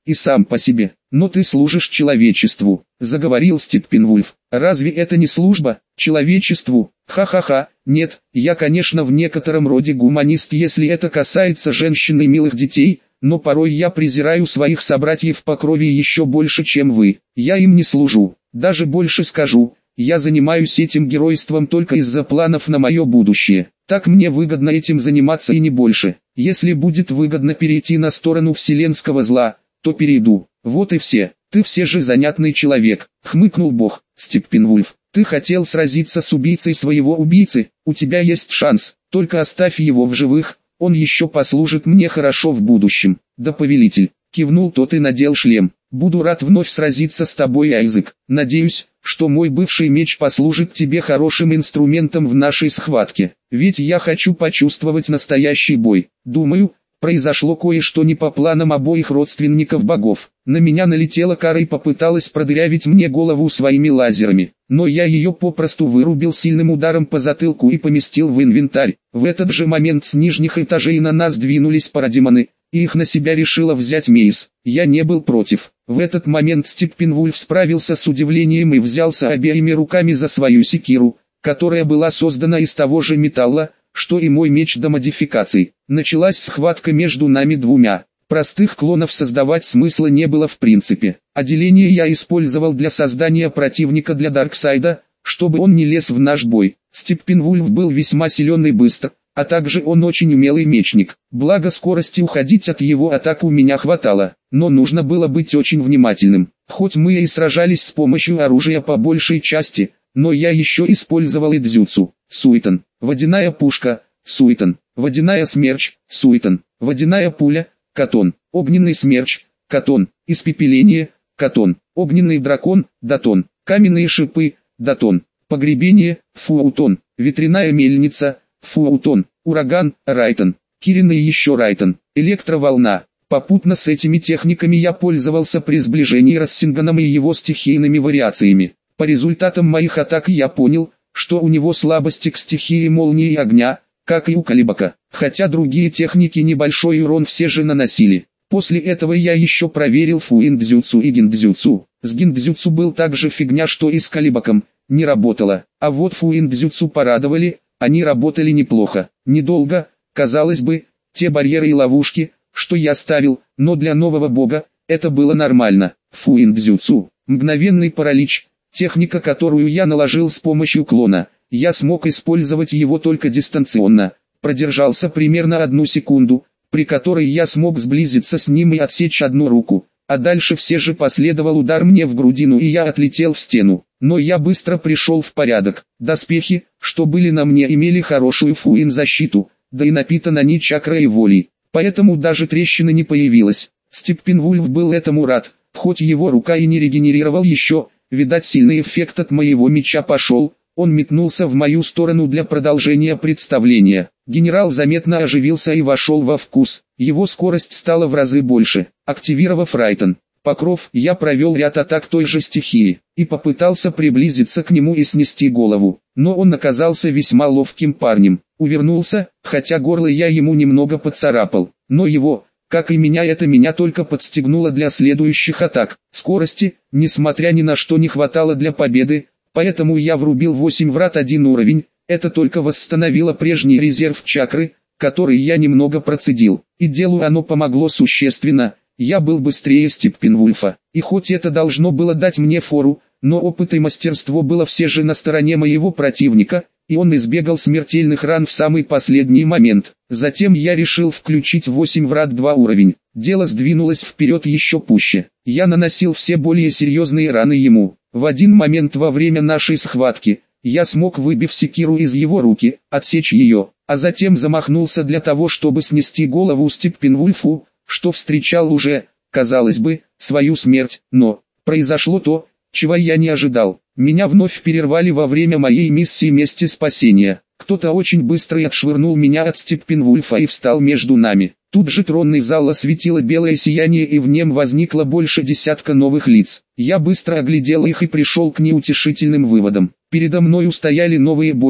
и сам по себе. Но ты служишь человечеству, заговорил Степпенвульф. Разве это не служба человечеству? Ха-ха-ха. Нет, я, конечно, в некотором роде гуманист, если это касается женщин и милых детей, но порой я презираю своих собратьев по крови еще больше, чем вы. Я им не служу, даже больше скажу, я занимаюсь этим геройством только из-за планов на мое будущее. Так мне выгодно этим заниматься и не больше. Если будет выгодно перейти на сторону вселенского зла, то перейду. Вот и все. Ты все же занятный человек, хмыкнул Бог. Степпенвульф, ты хотел сразиться с убийцей своего убийцы, у тебя есть шанс, только оставь его в живых, он еще послужит мне хорошо в будущем. Да, повелитель, кивнул тот и надел шлем. Буду рад вновь сразиться с тобой, Айзек. Надеюсь, что мой бывший меч послужит тебе хорошим инструментом в нашей схватке. Ведь я хочу почувствовать настоящий бой. Думаю, произошло кое-что не по планам обоих родственников богов. На меня налетела кара и попыталась продырявить мне голову своими лазерами. Но я ее попросту вырубил сильным ударом по затылку и поместил в инвентарь. В этот же момент с нижних этажей на нас двинулись парадемоны, и их на себя решила взять Мейс. Я не был против. В этот момент Степпенвульф справился с удивлением и взялся обеими руками за свою секиру, которая была создана из того же металла, что и мой меч до модификаций. Началась схватка между нами двумя. Простых клонов создавать смысла не было в принципе. А деление я использовал для создания противника для Дарксайда, чтобы он не лез в наш бой. Степпенвульф был весьма силен и быстр, а также он очень умелый мечник. Благо скорости уходить от его атак у меня хватало, но нужно было быть очень внимательным. Хоть мы и сражались с помощью оружия по большей части, но я еще использовал и дзюцу. Суетон, водяная пушка, суетон, водяная смерч, суетон, водяная пуля, катон, огненный смерч, катон, испепеление, катон, огненный дракон, датон, каменные шипы, датон, погребение, фуутон, ветряная мельница, фуутон, ураган, райтон, кирин и еще райтон, электроволна. Попутно с этими техниками я пользовался при сближении Рассинганом и его стихийными вариациями. По результатам моих атак я понял, что у него слабости к стихии молнии и огня, как и у Калибака, хотя другие техники небольшой урон все же наносили. После этого я еще проверил фуиндзюцу и гиндзюцу. С гиндзюцу был также фигня, что и с Калибаком, не работало, а вот фуиндзюцу порадовали, они работали неплохо. Недолго, казалось бы, те барьеры и ловушки, что я ставил, но для нового бога, это было нормально. Фуиндзюцу, мгновенный паралич, техника, которую я наложил с помощью клона. Я смог использовать его только дистанционно, продержался примерно одну секунду, при которой я смог сблизиться с ним и отсечь одну руку, а дальше все же последовал удар мне в грудину и я отлетел в стену. Но я быстро пришел в порядок, доспехи, что были на мне, имели хорошую фуин-защиту, да и напитаны они чакрой и волей, поэтому даже трещины не появилось. Степпенвульф был этому рад, хоть его рука и не регенерировал еще, видать сильный эффект от моего меча пошел. Он метнулся в мою сторону для продолжения представления. Генерал заметно оживился и вошел во вкус. Его скорость стала в разы больше. Активировав Райтон, покров, я провел ряд атак той же стихии, и попытался приблизиться к нему и снести голову. Но он оказался весьма ловким парнем. Увернулся, хотя горло я ему немного поцарапал. Но его, как и меня, это меня только подстегнуло для следующих атак. Скорости, несмотря ни на что, не хватало для победы. Поэтому я врубил восемь врат один уровень, это только восстановило прежний резерв чакры, который я немного процедил, и делу оно помогло существенно. Я был быстрее Степпенвульфа, и хоть это должно было дать мне фору, но опыт и мастерство было все же на стороне моего противника, и он избегал смертельных ран в самый последний момент. Затем я решил включить восемь врат два уровень, дело сдвинулось вперед еще пуще, я наносил все более серьезные раны ему. В один момент во время нашей схватки, я смог, выбив секиру из его руки, отсечь ее, а затем замахнулся для того, чтобы снести голову Степпенвульфу, что встречал уже, казалось бы, свою смерть, но произошло то, чего я не ожидал. Меня вновь перервали во время моей миссии мести спасения. Кто-то очень быстро отшвырнул меня от Степпенвульфа и встал между нами. Тут же тронный зал осветило белое сияние, и в нем возникло больше десятка новых лиц. Я быстро оглядел их и пришел к неутешительным выводам. Передо мной стояли новые боги,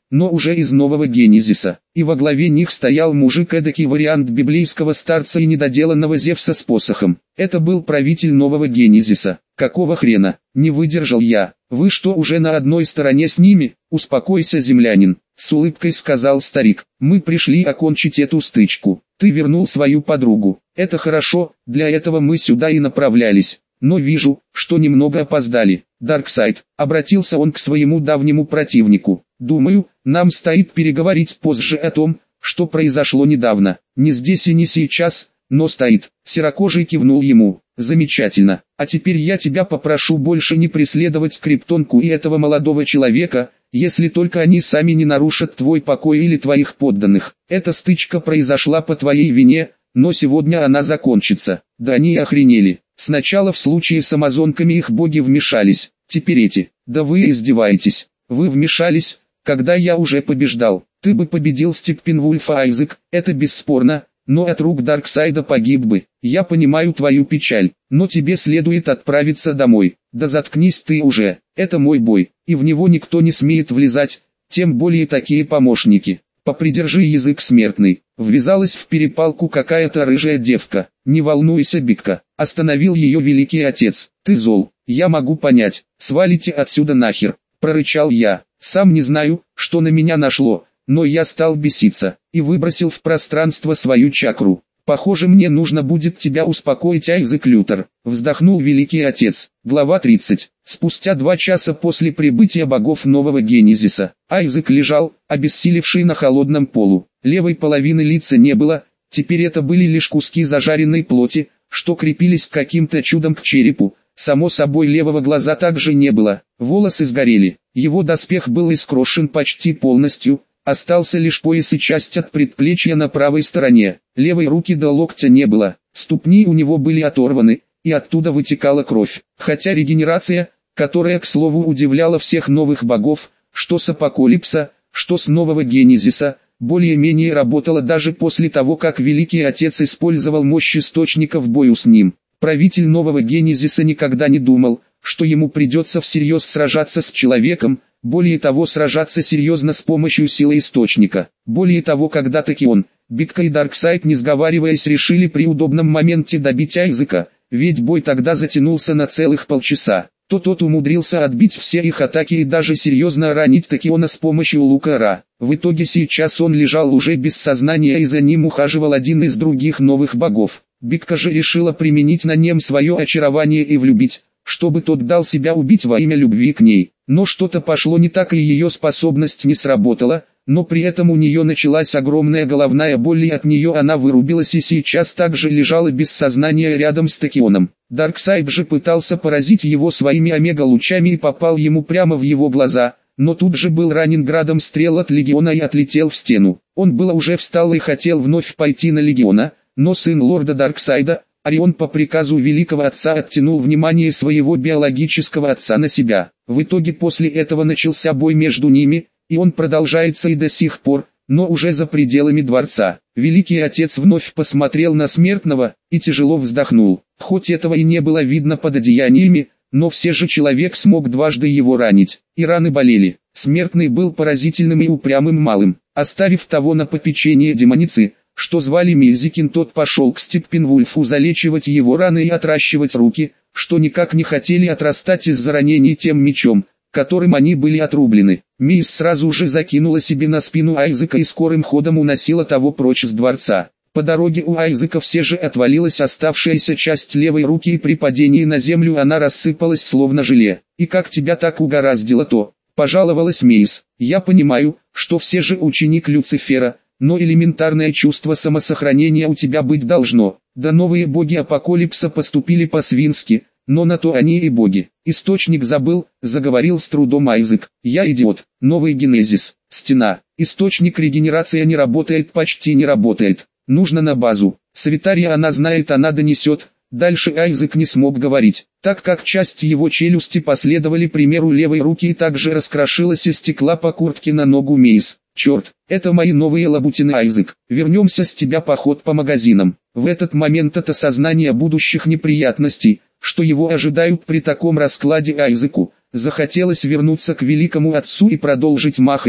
но уже из нового Генезиса. И во главе них стоял мужик, эдакий вариант библейского старца и недоделанного Зевса с посохом. Это был правитель нового Генезиса. Какого хрена? Не выдержал я. Вы что, уже на одной стороне с ними? Успокойся, землянин, с улыбкой сказал старик. Мы пришли окончить эту стычку. Ты вернул свою подругу. Это хорошо, для этого мы сюда и направлялись. Но вижу, что немного опоздали. Дарксайд, обратился он к своему давнему противнику. Думаю, нам стоит переговорить позже о том, что произошло недавно. Не здесь и не сейчас, но стоит. Серокожий кивнул ему. Замечательно. А теперь я тебя попрошу больше не преследовать Криптонку и этого молодого человека, если только они сами не нарушат твой покой или твоих подданных. Эта стычка произошла по твоей вине, но сегодня она закончится. Да они охренели. Сначала в случае с амазонками их боги вмешались, теперь эти. Да вы издеваетесь. Вы вмешались, когда я уже побеждал. Ты бы победил Степпенвульфа, Айзек, это бесспорно, но от рук Дарксайда погиб бы. Я понимаю твою печаль, но тебе следует отправиться домой. Да заткнись ты уже, это мой бой, и в него никто не смеет влезать, тем более такие помощники. Попридержи язык, смертный. Ввязалась в перепалку какая-то рыжая девка. Не волнуйся, Битка, остановил ее великий отец. Ты зол, я могу понять, свалите отсюда нахер, прорычал я. Сам не знаю, что на меня нашло, но я стал беситься, и выбросил в пространство свою чакру. Похоже, мне нужно будет тебя успокоить, Айзек Лютер, вздохнул великий отец. Глава тридцать. Спустя два часа после прибытия богов нового Генезиса, Айзек лежал, обессилевший на холодном полу. Левой половины лица не было, теперь это были лишь куски зажаренной плоти, что крепились каким-то чудом к черепу. Само собой, левого глаза также не было, волосы сгорели, его доспех был искрошен почти полностью. Остался лишь пояс и часть от предплечья на правой стороне. Левой руки до локтя не было, ступни у него были оторваны, и оттуда вытекала кровь. Хотя регенерация, которая, к слову, удивляла всех новых богов, что с Апокалипса, что с нового Генезиса, более-менее работала даже после того, как Великий Отец использовал мощь источника в бою с ним. Правитель нового Генезиса никогда не думал, что ему придется всерьез сражаться с человеком, более того, сражаться серьезно с помощью силы источника. Более того, когда-таки он, Битка и Дарксайд, не сговариваясь, решили при удобном моменте добить Айзека, ведь бой тогда затянулся на целых полчаса. То тот умудрился отбить все их атаки и даже серьезно ранить Такиона с помощью лука Ра. В итоге сейчас он лежал уже без сознания, и за ним ухаживал один из других новых богов. Битка же решила применить на нем свое очарование и влюбить, чтобы тот дал себя убить во имя любви к ней. Но что-то пошло не так, и ее способность не сработала, но при этом у нее началась огромная головная боль, и от нее она вырубилась и сейчас также лежала без сознания рядом с Такионом. Дарксайд же пытался поразить его своими омега-лучами и попал ему прямо в его глаза, но тут же был ранен градом стрел от Легиона и отлетел в стену. Он было уже встал и хотел вновь пойти на Легиона, но сын лорда Дарксайда, Орион, по приказу великого отца оттянул внимание своего биологического отца на себя. В итоге после этого начался бой между ними, и он продолжается и до сих пор, но уже за пределами дворца. Великий отец вновь посмотрел на смертного и тяжело вздохнул. Хоть этого и не было видно под одеяниями, но все же человек смог дважды его ранить, и раны болели. Смертный был поразительным и упрямым малым. Оставив того на попечение демоницы, что звали Мильзикин, тот пошел к Степпенвульфу залечивать его раны и отращивать руки, что никак не хотели отрастать из-за ранений тем мечом, которым они были отрублены. Мисс сразу же закинула себе на спину Айзека и скорым ходом уносила того прочь с дворца. По дороге у Айзека все же отвалилась оставшаяся часть левой руки, и при падении на землю она рассыпалась словно желе. «И как тебя так угораздило-то?» – пожаловалась Мисс. «Я понимаю, что все же ученик Люцифера, но элементарное чувство самосохранения у тебя быть должно. Да новые боги Апокалипса поступили по-свински, но на то они и боги. Источник забыл», — заговорил с трудом Айзек. «Я идиот. Новый Генезис. Стена. Источник регенерация не работает, почти не работает. Нужно на базу. Святария она знает, она донесет». Дальше Айзек не смог говорить, так как часть его челюсти последовали примеру левой руки и также раскрошилась и стекла по куртке на ногу Мейс. «Черт, это мои новые лабутины, Айзек. Вернемся с тебя поход по магазинам». В этот момент от осознания будущих неприятностей, что его ожидают при таком раскладе, Айзеку захотелось вернуться к великому отцу и продолжить махач,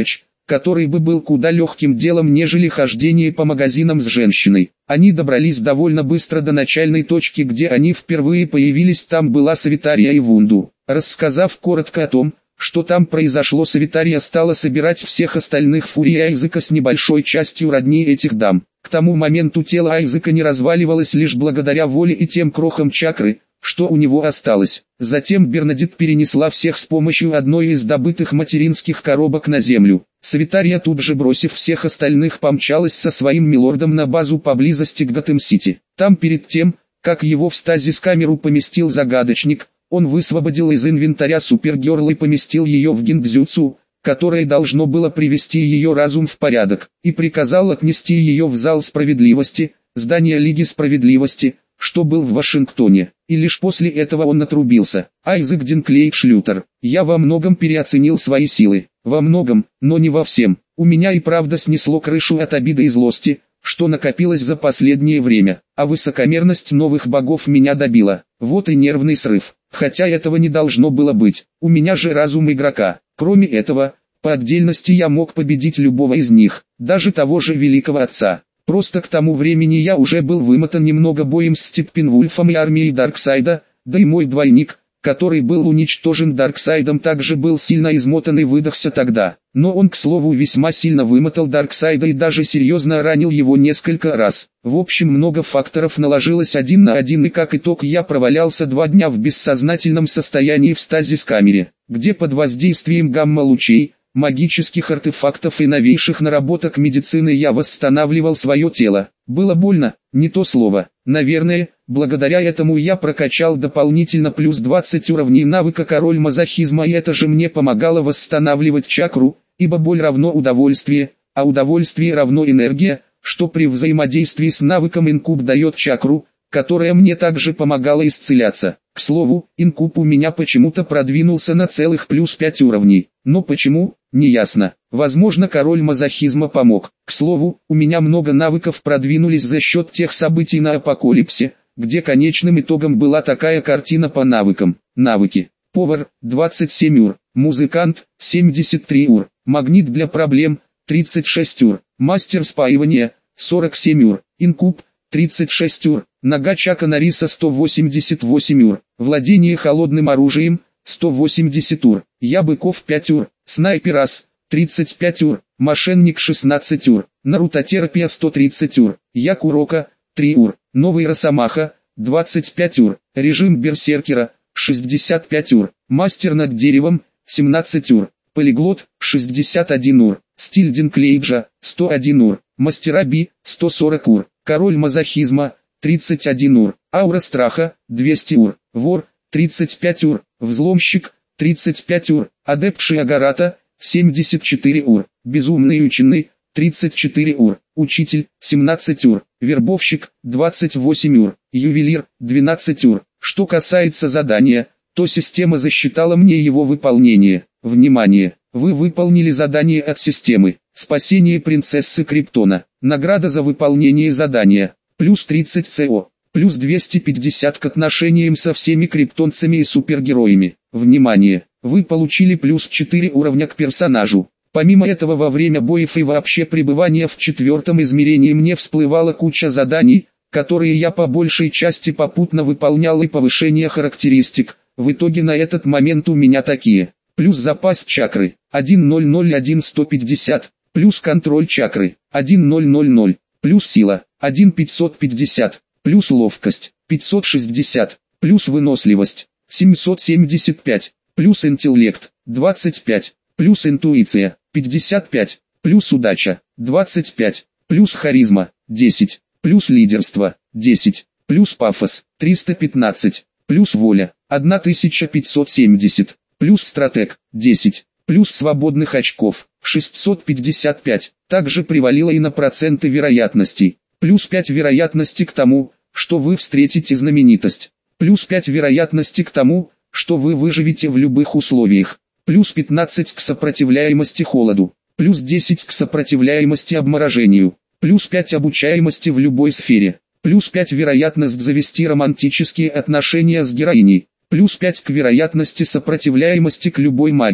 который бы был куда легким делом, нежели хождение по магазинам с женщиной. Они добрались довольно быстро до начальной точки, где они впервые появились. Там была Савитария и Вунду. Рассказав коротко о том, что там произошло, Савитария стала собирать всех остальных фурий Айзека с небольшой частью родни этих дам. К тому моменту тело Айзека не разваливалось лишь благодаря воле и тем крохам чакры, что у него осталось. Затем Бернадетт перенесла всех с помощью одной из добытых материнских коробок на землю. Савитария, тут же бросив всех остальных, помчалась со своим милордом на базу поблизости к Готэм-Сити. Там, перед тем, как его в стазис-камеру поместил загадочник, он высвободил из инвентаря Супергерл и поместил ее в гиндзюцу, которое должно было привести ее разум в порядок, и приказал отнести ее в зал справедливости, здание Лиги Справедливости, что был в Вашингтоне, и лишь после этого он отрубился. Айзек Динклейд Шлютер, я во многом переоценил свои силы, во многом, но не во всем. У меня и правда снесло крышу от обиды и злости, что накопилось за последнее время, а высокомерность новых богов меня добила. Вот и нервный срыв, хотя этого не должно было быть, у меня же разум игрока. Кроме этого, по отдельности я мог победить любого из них, даже того же великого отца. Просто к тому времени я уже был вымотан немного боем с Степпенвульфом и армией Дарксайда, да и мой двойник, который был уничтожен Дарксайдом, также был сильно измотан и выдохся тогда. Но он, к слову, весьма сильно вымотал Дарксайда и даже серьезно ранил его несколько раз. В общем, много факторов наложилось один на один, и как итог я провалялся два дня в бессознательном состоянии в стазис-камере, где под воздействием гамма-лучей, магических артефактов и новейших наработок медицины я восстанавливал свое тело. Было больно, не то слово. Наверное, благодаря этому я прокачал дополнительно плюс двадцать уровней навыка Король Мазохизма, и это же мне помогало восстанавливать чакру, ибо боль равно удовольствие, а удовольствие равно энергия, что при взаимодействии с навыком инкуб дает чакру, которая мне также помогала исцеляться. К слову, инкуб у меня почему-то продвинулся на целых плюс пять уровней. Но почему, не ясно. Возможно, Король Мазохизма помог. К слову, у меня много навыков продвинулись за счет тех событий на Апокалипсе, где конечным итогом была такая картина по навыкам. Навыки. Повар – двадцать семь ур, музыкант – семьдесят три ур, магнит для проблем – тридцать шесть ур, мастер спаивания – сорок семь ур, инкуб – тридцать шесть ур, нога Чака Норриса сто восемьдесят восемь ур, владение холодным оружием – сто восемьдесят ур, я Быков пять ур, снайпер ас – тридцать пять ур, мошенник шестнадцать ур, нарутотерапия сто тридцать ур, я Курока – три ур, новый Росомаха – двадцать пять ур, режим берсеркера – шестьдесят пять ур, мастер над деревом – семнадцать ур, полиглот – шестьдесят один ур, стиль Динклейджа – сто один ур, мастера Би – сто сорок ур, Король Мазохизма – тридцать один ур, аура страха – двести ур, вор – тридцать пять ур, взломщик – тридцать пять ур, адепт Шиагарата – семьдесят четыре ур, безумный ученый – тридцать четыре ур, учитель – семнадцать ур, вербовщик – двадцать восемь ур, ювелир – двенадцать ур. Что касается задания, то система засчитала мне его выполнение. Внимание! Вы выполнили задание от системы. Спасение принцессы Криптона. Награда за выполнение задания. Плюс тридцать ЦО. Плюс двести пятьдесят к отношениям со всеми криптонцами и супергероями. Внимание! Вы получили плюс четыре уровня к персонажу. Помимо этого, во время боев и вообще пребывания в четвертом измерении мне всплывала куча заданий, которые я по большей части попутно выполнял, и повышение характеристик. В итоге на этот момент у меня такие: плюс запас чакры один тысяча один сто пятьдесят, плюс контроль чакры один тысяча, плюс сила один тысяча пятьсот пятьдесят, плюс ловкость пятьсот шестьдесят, плюс выносливость семьсот семьдесят пять, плюс интеллект двадцать пять, плюс интуиция пятьдесят пять, плюс удача двадцать пять, плюс харизма десять, плюс лидерство десять, плюс пафос триста пятнадцать, плюс воля тысяча пятьсот семьдесят, плюс стратег десять, плюс свободных очков шестьсот пятьдесят пять, также привалило и на проценты вероятностей, плюс пять вероятности к тому, что вы встретите знаменитость, плюс пять вероятности к тому, что вы выживете в любых условиях, плюс пятнадцать к сопротивляемости холоду, плюс десять к сопротивляемости обморожению, плюс пять обучаемости в любой сфере, плюс пять вероятность завести романтические отношения с героиней, плюс пять к вероятности сопротивляемости к любой магии,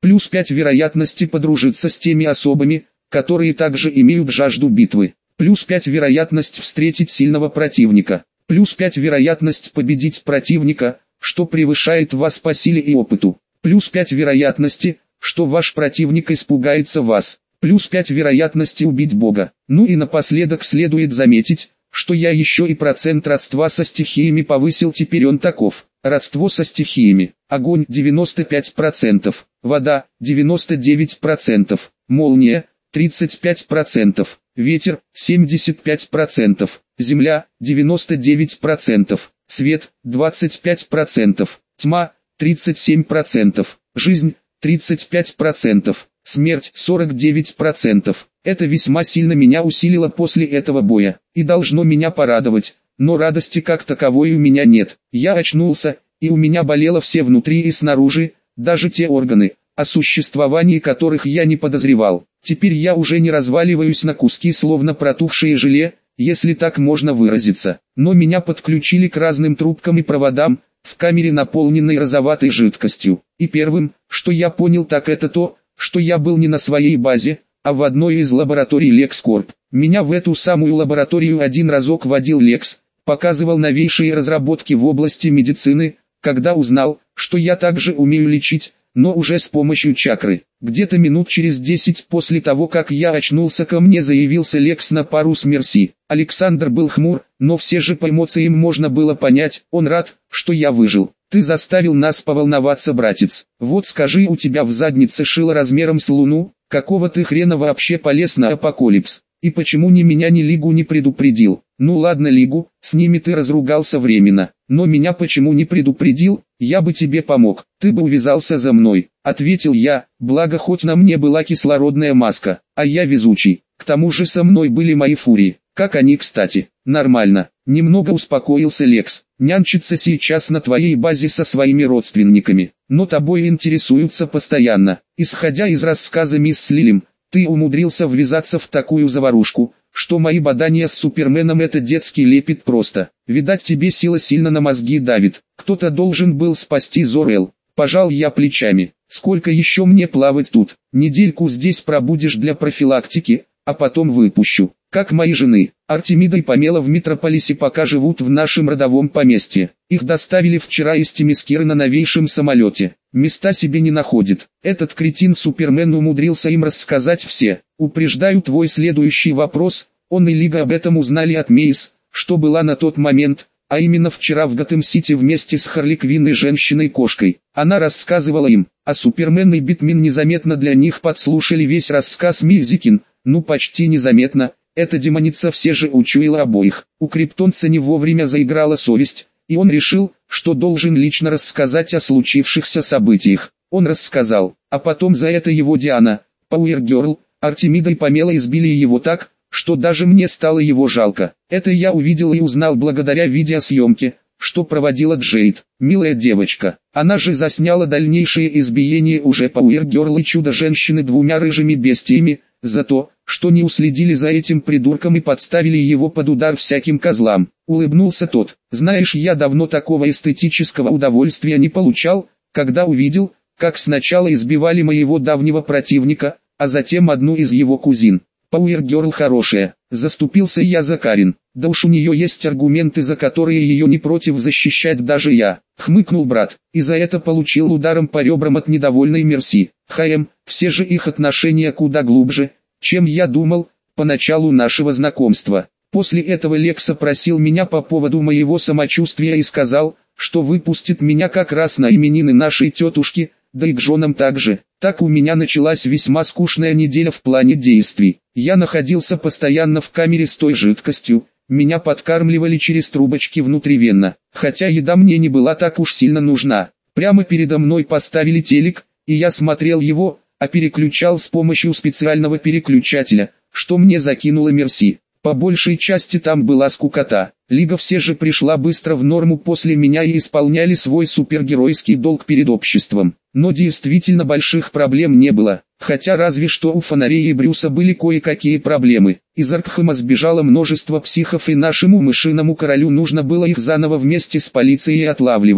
Плюс пять вероятности подружиться с теми особами, которые также имеют жажду битвы. Плюс пять вероятность встретить сильного противника. Плюс пять вероятность победить противника, что превышает вас по силе и опыту. Плюс пять вероятности, что ваш противник испугается вас. Плюс пять вероятности убить Бога. Ну и напоследок следует заметить, что я еще и процент родства со стихиями повысил, теперь он таков. Родство со стихиями. Огонь девяносто пять процентов, вода девяносто девять процентов, молния тридцать пять процентов, ветер семьдесят пять процентов, земля девяносто девять процентов, свет двадцать пять процентов, тьма тридцать семь процентов, жизнь тридцать пять процентов, смерть сорок девять процентов. Это весьма сильно меня усилило после этого боя, и должно меня порадовать, но радости как таковой у меня нет. Я очнулся, и у меня болело все внутри и снаружи, даже те органы, о существовании которых я не подозревал. Теперь я уже не разваливаюсь на куски, словно протухшее желе, если так можно выразиться. Но меня подключили к разным трубкам и проводам, в камере, наполненной розоватой жидкостью. И первым, что я понял, так это то, что я был не на своей базе, а в одной из лабораторий LexCorp. Меня в эту самую лабораторию один разок водил Лекс, показывал новейшие разработки в области медицины, когда узнал, что я также умею лечить, но уже с помощью чакры. Где-то минут через десять после того, как я очнулся, ко мне заявился Лекс на пару с Мерси. Александр был хмур, но все же по эмоциям можно было понять, он рад, что я выжил. «Ты заставил нас поволноваться, братец. Вот скажи, у тебя в заднице шило размером с луну? Какого ты хрена вообще полез на апокалипс? И почему ни меня, ни Лигу не предупредил? Ну ладно, Лигу, с ними ты разругался временно, но меня почему не предупредил? Я бы тебе помог, ты бы увязался за мной», — ответил я, благо хоть на мне была кислородная маска, а я везучий. К тому же со мной были мои фурии. Как они, кстати? Нормально. Немного успокоился Лекс. Нянчится сейчас на твоей базе со своими родственниками, но тобой интересуются постоянно. Исходя из рассказа мисс Лилим, ты умудрился ввязаться в такую заварушку, что мои бадания с Суперменом — это детский лепет просто. Видать, тебе сила сильно на мозги давит. Кто-то должен был спасти Зор-Эл. Пожал я плечами. Сколько еще мне плавать тут? Недельку здесь пробудешь для профилактики, а потом выпущу. Как мои жены, Артемида и Памела в Метрополисе пока живут в нашем родовом поместье. Их доставили вчера из Темискира на новейшем самолете. Места себе не находит. Этот кретин Супермен умудрился им рассказать все. Упреждаю твой следующий вопрос. Он и Лига об этом узнали от Мейс, что была на тот момент, а именно вчера в Готэм-Сити вместе с Харли Квинн и женщиной-кошкой. Она рассказывала им, а Супермен и Битмен незаметно для них подслушали весь рассказ Мизикин, ну почти незаметно. Эта демоница все же учуяла обоих. У криптонца не вовремя заиграла совесть, и он решил, что должен лично рассказать о случившихся событиях. Он рассказал, а потом за это его Диана, Пауэргерл, Артемида и Памела избили его так, что даже мне стало его жалко. Это я увидел и узнал благодаря видеосъемке, что проводила Джейд, милая девочка. Она же засняла дальнейшее избиение уже Пауэргерл и Чудо-женщины двумя рыжими бестиями, за то, что не уследили за этим придурком и подставили его под удар всяким козлам. Улыбнулся тот. Знаешь, я давно такого эстетического удовольствия не получал, когда увидел, как сначала избивали моего давнего противника, а затем одну из его кузин. Пауэргерл хорошая. Заступился я за Карин. Да уж у нее есть аргументы, за которые ее не против защищать даже я. Хмыкнул брат, и за это получил ударом по ребрам от недовольной Мерси. Хаем, все же их отношения куда глубже, чем я думал, поначалу нашего знакомства. После этого Лекс просил меня по поводу моего самочувствия и сказал, что выпустит меня как раз на именины нашей тетушки, да и к женам также. Так у меня началась весьма скучная неделя в плане действий. Я находился постоянно в камере с той жидкостью, меня подкармливали через трубочки внутривенно, хотя еда мне не была так уж сильно нужна. Прямо передо мной поставили телек, и я смотрел его, а переключал с помощью специального переключателя, что мне закинула Мерси. По большей части там была скукота. Лига все же пришла быстро в норму после меня и исполняли свой супергеройский долг перед обществом. Но действительно больших проблем не было, хотя разве что у Фонарей и Брюса были кое-какие проблемы. Из Аркхема сбежало множество психов, и нашему мышиному королю нужно было их заново вместе с полицией отлавливать.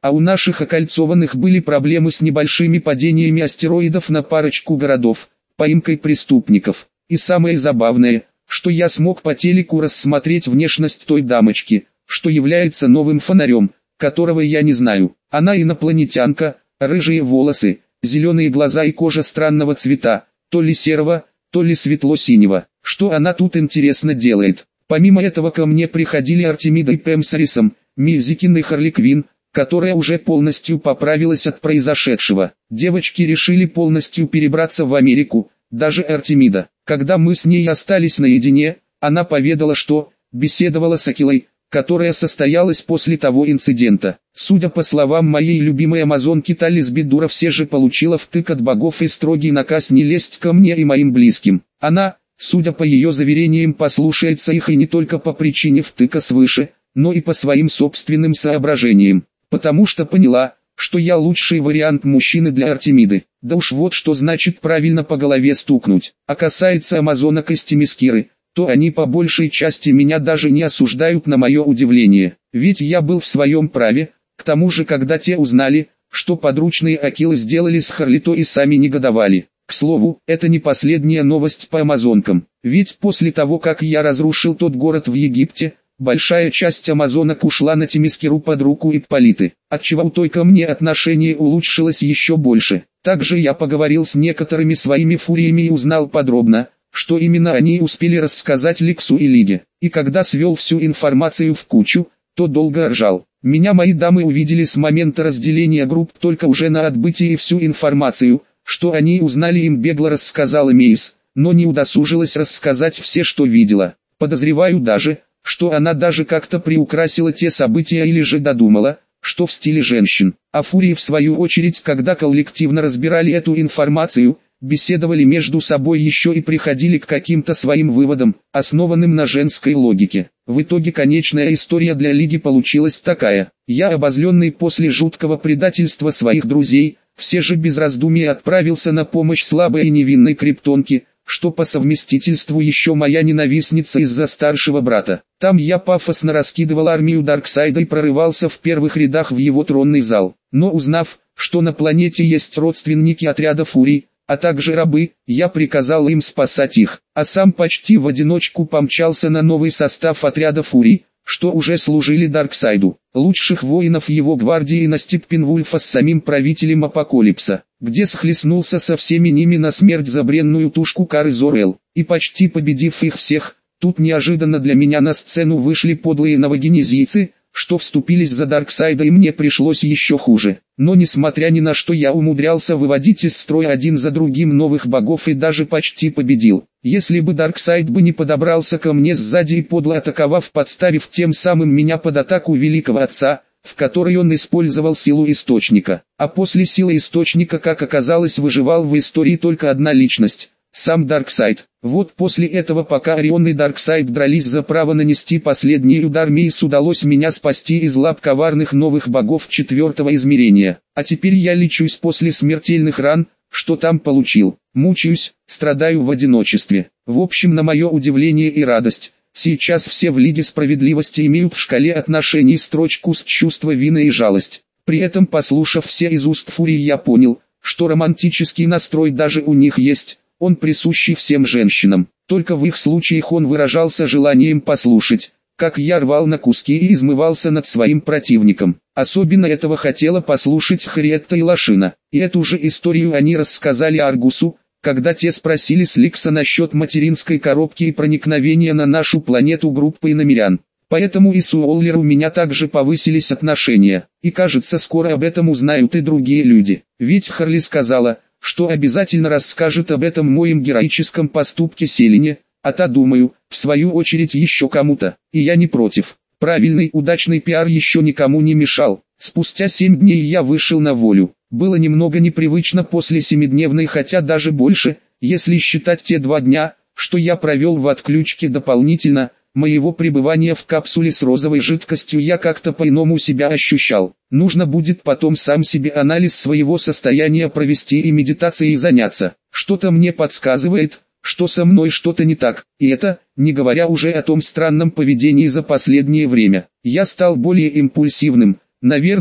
а у наших окольцованных были проблемы с небольшими падениями астероидов на парочку городов, поимкой преступников. И самое забавное, что я смог по телеку рассмотреть внешность той дамочки, что является новым фонарем, которого я не знаю. Она инопланетянка, рыжие волосы, зеленые глаза и кожа странного цвета, то ли серого, то ли светло-синего. Что она тут интересно делает? Помимо этого ко мне приходили Артемида и Пэм с Рисом, Мизикин и Харли Квинн, которая уже полностью поправилась от произошедшего. Девочки решили полностью перебраться в Америку, даже Артемида. Когда мы с ней остались наедине, она поведала, что беседовала с Акилой, которая состоялась после того инцидента. Судя по словам моей любимой амазонки Талис Бедура, все же получила втык от богов и строгий наказ не лезть ко мне и моим близким. Она, судя по ее заверениям, послушается их и не только по причине втыка свыше, но и по своим собственным соображениям, потому что поняла, что я лучший вариант мужчины для Артемиды. Да уж вот что значит правильно по голове стукнуть. А касается амазонок и Стемискиры, то они по большей части меня даже не осуждают, на мое удивление. Ведь я был в своем праве. К тому же, когда те узнали, что подручные Акилы сделали с Харли, то и сами негодовали. К слову, это не последняя новость по амазонкам. Ведь после того, как я разрушил тот город в Египте, большая часть амазонок ушла на Темискиру под руку Ипполиты, отчего у той ко мне отношение улучшилось еще больше. Также я поговорил с некоторыми своими фуриями и узнал подробно, что именно они успели рассказать Ликсу и Лиге. И когда свел всю информацию в кучу, то долго ржал. Меня мои дамы увидели с момента разделения групп только уже на отбытии, и всю информацию, что они узнали, им бегло рассказала Мейс, но не удосужилась рассказать все, что видела. Подозреваю даже, что она даже как-то приукрасила те события или же додумала, что в стиле женщин. А фурии в свою очередь, когда коллективно разбирали эту информацию, беседовали между собой еще и приходили к каким-то своим выводам, основанным на женской логике. В итоге конечная история для Лиги получилась такая. Я, обозленный после жуткого предательства своих друзей, все же без раздумий отправился на помощь слабой и невинной криптонке, что по совместительству еще моя ненавистница из-за старшего брата. Там я пафосно раскидывал армию Дарксайда и прорывался в первых рядах в его тронный зал. Но узнав, что на планете есть родственники отряда Фурий, а также рабы, я приказал им спасать их, а сам почти в одиночку помчался на новый состав отряда Фурий, что уже служили Дарксайду, лучших воинов его гвардии на Степпенвульфа с самим правителем Апокалипса, где схлестнулся со всеми ними на смерть за бренную тушку Кары Зор-Эл, и почти победив их всех, тут неожиданно для меня на сцену вышли подлые новогенезийцы, что вступились за Дарксайда, и мне пришлось еще хуже. Но несмотря ни на что, я умудрялся выводить из строя один за другим новых богов и даже почти победил. Если бы Дарксайд бы не подобрался ко мне сзади и подло атаковав, подставив тем самым меня под атаку Великого Отца, в которой он использовал силу Источника. А после силы Источника, как оказалось, выживал в истории только одна личность — сам Дарксайд. Вот после этого, пока Орион и Дарксайд дрались за право нанести последний удар, Мейс удалось меня спасти из лап коварных новых богов четвертого измерения. А теперь я лечусь после смертельных ран, что там получил. Мучаюсь, страдаю в одиночестве. В общем, на мое удивление и радость, сейчас все в Лиге Справедливости имеют в шкале отношений строчку с чувства вины и жалость. При этом, послушав все из уст Фурии, я понял, что романтический настрой даже у них есть. Он присущий всем женщинам, только в их случаях он выражался желанием послушать, как я рвал на куски и измывался над своим противником. Особенно этого хотела послушать Хриетта и Лашина, и эту же историю они рассказали Аргусу, когда те спросили Сликса насчет материнской коробки и проникновения на нашу планету группы иномирян. Поэтому и с Уоллер у меня также повысились отношения, и кажется, скоро об этом узнают и другие люди. Ведь Харли сказала, что обязательно расскажет об этом моем героическом поступке Селине, а та, думаю, в свою очередь еще кому-то, и я не против. Правильный, удачный пиар еще никому не мешал. Спустя семь дней я вышел на волю. Было немного непривычно после семидневной, хотя даже больше, если считать те два дня, что я провел в отключке дополнительно. Моего пребывания в капсуле с розовой жидкостью я как-то по-иному себя ощущал. Нужно будет потом сам себе анализ своего состояния провести и медитацией заняться. Что-то мне подсказывает, что со мной что-то не так, и это, не говоря уже о том странном поведении за последнее время. Я стал более импульсивным, наверное,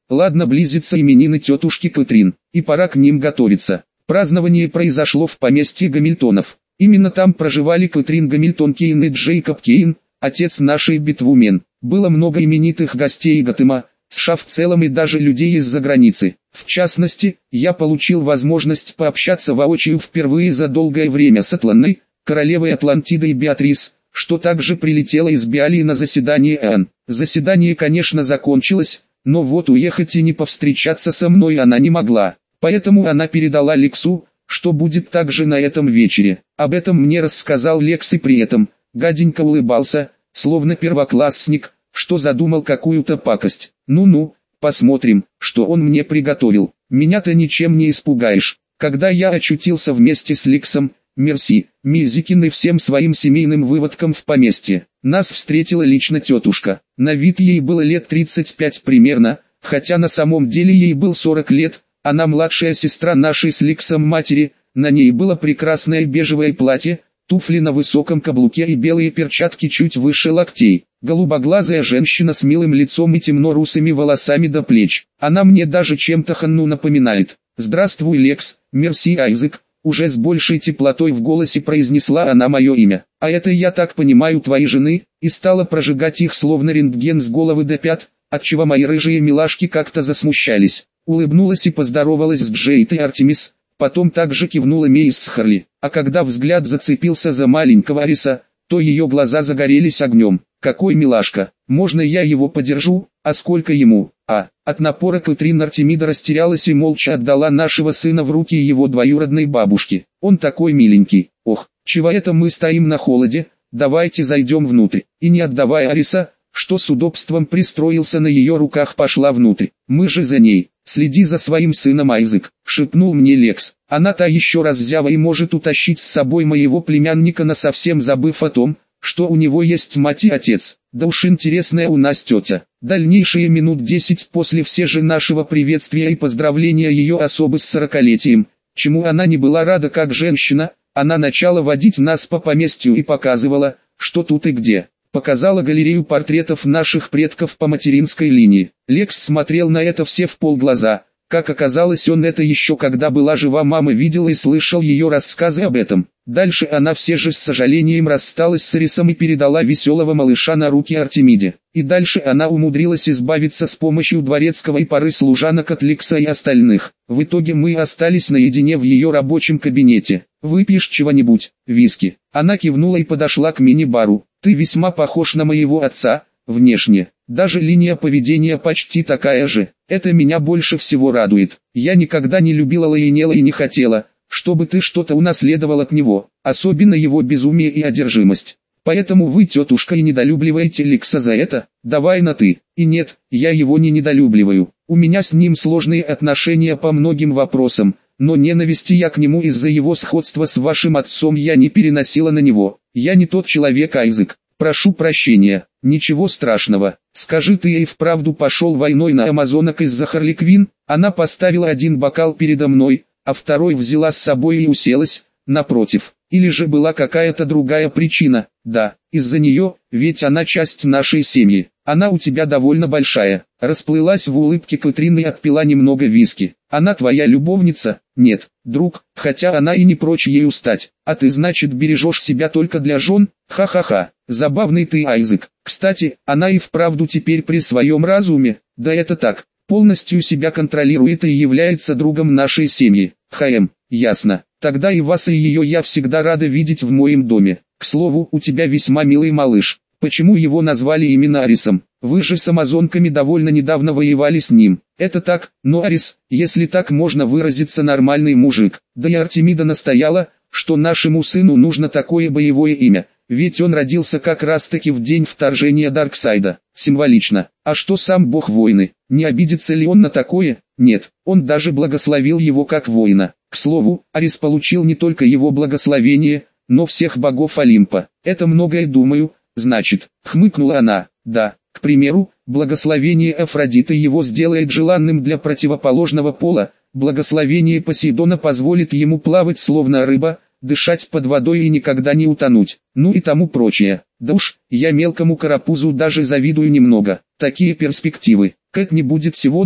Ладно, близятся именины тетушки Кэтрин, и пора к ним готовиться. Празднование произошло в поместье Гамильтонов. Именно там проживали Кэтрин Гамильтон Кейн и Джейкоб Кейн, отец нашей Бетвумен. Было много именитых гостей Готэма, США в целом и даже людей из-за границы. В частности, я получил возможность пообщаться воочию впервые за долгое время с Атланной, королевой Атлантидой Беатрис, что также прилетела из Биалии на заседание ЭОН. Заседание, конечно, закончилось, но вот уехать и не повстречаться со мной она не могла. Поэтому она передала Лексу, что будет также на этом вечере. Об этом мне рассказал Лекс и при этом, гаденько улыбался, словно первоклассник, что задумал какую-то пакость. Ну-ну, посмотрим, что он мне приготовил. Меня-то ничем не испугаешь. Когда я очутился вместе с Лексом, Мерси, Мизикин и всем своим семейным выводком в поместье, нас встретила лично тетушка. На вид ей было лет тридцать пять примерно, хотя на самом деле ей был сорок лет. Она младшая сестра нашей с Лексом матери, на ней было прекрасное бежевое платье, туфли на высоком каблуке и белые перчатки чуть выше локтей. Голубоглазая женщина с милым лицом и темно-русыми волосами до плеч. Она мне даже чем-то Ханну напоминает. «Здравствуй, Лекс, мерси, Айзек», уже с большей теплотой в голосе произнесла она мое имя. «А это, я так понимаю, твои жены?» И стала прожигать их словно рентген с головы до пят, отчего мои рыжие милашки как-то засмущались. Улыбнулась и поздоровалась с Джейд и Артемис, потом также кивнула мисс Харли, а когда взгляд зацепился за маленького Ариса, то ее глаза загорелись огнем. «Какой милашка, можно я его подержу, а сколько ему?» А, от напора Кэтрин Артемида растерялась и молча отдала нашего сына в руки его двоюродной бабушки. «Он такой миленький, ох, чего это мы стоим на холоде, давайте зайдем внутрь». И не отдавая Ариса, что с удобством пристроился на ее руках, пошла внутрь. «Мы же за ней, следи за своим сыном, Айзек», — шепнул мне Лекс. «Она-то еще раззява и может утащить с собой моего племянника, насовсем забыв о том, что у него есть мать и отец. Да уж интересная у нас тетя». Дальнейшие минут десять после все же нашего приветствия и поздравления ее особы с сорокалетием, чему она не была рада как женщина, она начала водить нас по поместью и показывала, что тут и где. Показала галерею портретов наших предков по материнской линии. Лекс смотрел на это все в полглаза. Как оказалось, он это еще когда была жива мама видел и слышал ее рассказы об этом. Дальше она все же с сожалением рассталась с Арисом и передала веселого малыша на руки Артемиде. И дальше она умудрилась избавиться с помощью дворецкого и пары служанок от Лекса и остальных. В итоге мы остались наедине в ее рабочем кабинете. «Выпьешь чего-нибудь, виски?» Она кивнула и подошла к мини-бару. «Ты весьма похож на моего отца, внешне. Даже линия поведения почти такая же. Это меня больше всего радует. Я никогда не любила Лайонела и не хотела, чтобы ты что-то унаследовал от него, особенно его безумие и одержимость. Поэтому вы, тетушка, и недолюбливаете Лекса за это. Давай на «ты». И нет, я его не недолюбливаю. У меня с ним сложные отношения по многим вопросам, но ненависти я к нему из-за его сходства с вашим отцом я не переносила на него. Я не тот человек, Айзек. Прошу прощения, ничего страшного. Скажи, ты и вправду пошел войной на амазонок из-за Харли Квинн? Она поставила один бокал передо мной, а второй взяла с собой и уселась, напротив. Или же была какая-то другая причина? Да, из-за нее, ведь она часть нашей семьи. Она у тебя довольно большая. Расплылась в улыбке Кэтрин и отпила немного виски. Она твоя любовница? Нет, друг, хотя она и не прочь ею стать. А ты, значит, бережешь себя только для жен? Ха-ха-ха, забавный ты, Айзек. Кстати, она и вправду теперь при своем разуме. Да это так, полностью себя контролирует и является другом нашей семьи. Хм, ясно. Тогда и вас и ее я всегда рада видеть в моем доме. К слову, у тебя весьма милый малыш. Почему его назвали именно Арисом? Вы же с амазонками довольно недавно воевали с ним. Это так, но Арис, если так можно выразиться, нормальный мужик. Да и Артемида настояла, что нашему сыну нужно такое боевое имя. Ведь он родился как раз-таки в день вторжения Дарксайда. Символично. А что сам бог войны? Не обидится ли он на такое? Нет, он даже благословил его как воина. К слову, Арис получил не только его благословение, но всех богов Олимпа. Это многое, думаю, значит. Хмыкнула она. Да, к примеру, благословение Афродиты его сделает желанным для противоположного пола, благословение Посейдона позволит ему плавать словно рыба, дышать под водой и никогда не утонуть, ну и тому прочее. Да уж, я мелкому карапузу даже завидую немного. Такие перспективы. Кэт не будет сегодня?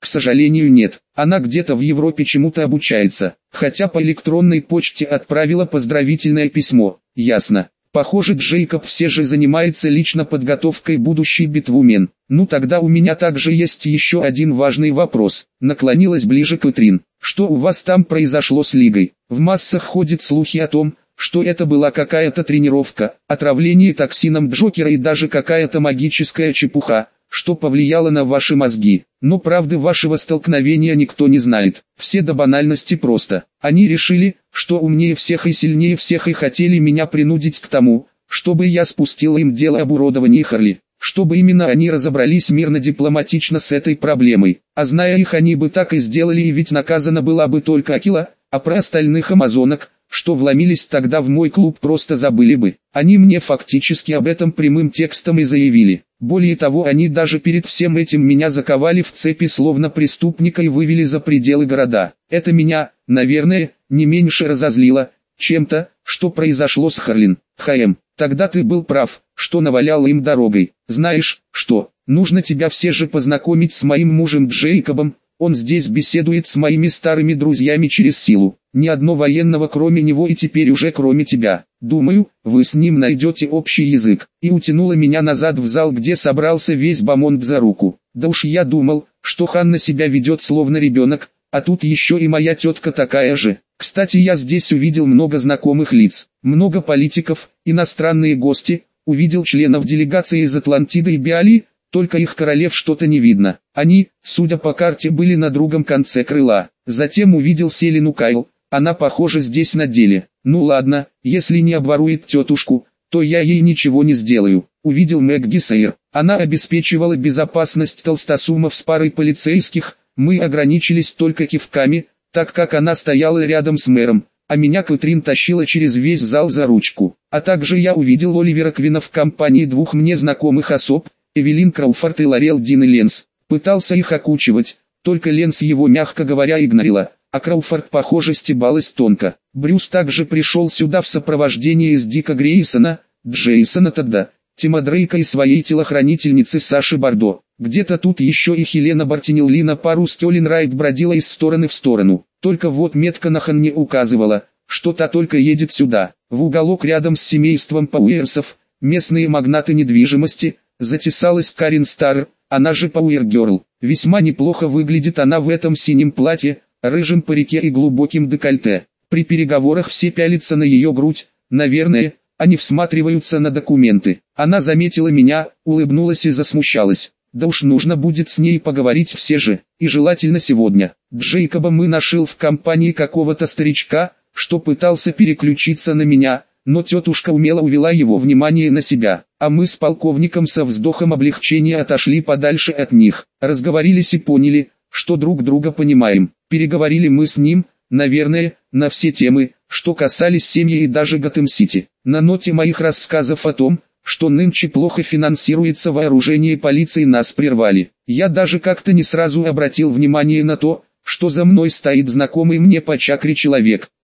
К сожалению, нет. Она где-то в Европе чему-то обучается, хотя по электронной почте отправила поздравительное письмо. Ясно. Похоже, Джейкоб все же занимается лично подготовкой будущей битвумен. Ну тогда у меня также есть еще один важный вопрос. Наклонилась ближе Кэтрин. Что у вас там произошло с Лигой? В массах ходят слухи о том, что это была какая-то тренировка, отравление токсином Джокера и даже какая-то магическая чепуха, что повлияло на ваши мозги. Но правды вашего столкновения никто не знает. Все до банальности просто. Они решили, что умнее всех и сильнее всех и хотели меня принудить к тому, чтобы я спустил им дело об уродовании Харли. Чтобы именно они разобрались мирно-дипломатично с этой проблемой. А зная их, они бы так и сделали, и ведь наказана была бы только Акила, а про остальных амазонок, что вломились тогда в мой клуб, просто забыли бы. Они мне фактически об этом прямым текстом и заявили. Более того, они даже перед всем этим меня заковали в цепи словно преступника и вывели за пределы города. Это меня, наверное, не меньше разозлило, чем-то, что произошло с Харлин. Хаэм, тогда ты был прав, что навалял им дорогой. Знаешь, что, нужно тебя все же познакомить с моим мужем Джейкобом. Он здесь беседует с моими старыми друзьями через силу. Ни одно военного кроме него и теперь уже кроме тебя. Думаю, вы с ним найдете общий язык. И утянула меня назад в зал, где собрался весь Бамонт за руку. Да уж я думал, что Ханна себя ведет словно ребенок, а тут еще и моя тетка такая же. Кстати, я здесь увидел много знакомых лиц, много политиков, иностранные гости, увидел членов делегации из Атлантиды и Биали. Только их королев что-то не видно. Они, судя по карте, были на другом конце крыла. Затем увидел Селину Кайл. Она, похоже, здесь на деле. Ну ладно, если не обворует тетушку, то я ей ничего не сделаю. Увидел Мэгги Сейр. Она обеспечивала безопасность толстосумов с парой полицейских. Мы ограничились только кивками, так как она стояла рядом с мэром, а меня Кэтрин тащила через весь зал за ручку. А также я увидел Оливера Квина в компании двух мне знакомых особ, Эвелин Крауфорд и Лорел Дин и Ленс. Пытался их окучивать, только Ленс его, мягко говоря, игнорила, а Крауфорд, похоже, стебалась тонко. Брюс также пришел сюда в сопровождении из Дика Грейсона, Джейсона Тодда, Тима Дрейка и своей телохранительницы Саши Бардо. Где-то тут еще и Хелена Бартинелли на пару с Кёлин Райт бродила из стороны в сторону. Только вот метка на Ханне указывала, что та только едет сюда, в уголок рядом с семейством Пауэрсов, местные магнаты недвижимости. Затесалась Карин Стар, она же Пауэр Герл. Весьма неплохо выглядит она в этом синем платье, рыжем парике и глубоким декольте. При переговорах все пялятся на ее грудь, наверное, они всматриваются на документы. Она заметила меня, улыбнулась и засмущалась. Да уж нужно будет с ней поговорить все же, и желательно сегодня. Джейкоба мы нашли в компании какого-то старичка, что пытался переключиться на меня, но тетушка умело увела его внимание на себя, а мы с полковником со вздохом облегчения отошли подальше от них, разговорились и поняли, что друг друга понимаем. Переговорили мы с ним, наверное, на все темы, что касались семьи и даже Готэм-Сити. На ноте моих рассказов о том, что нынче плохо финансируется вооружение полиции, нас прервали. Я даже как-то не сразу обратил внимание на то, что за мной стоит знакомый мне по чакре человек.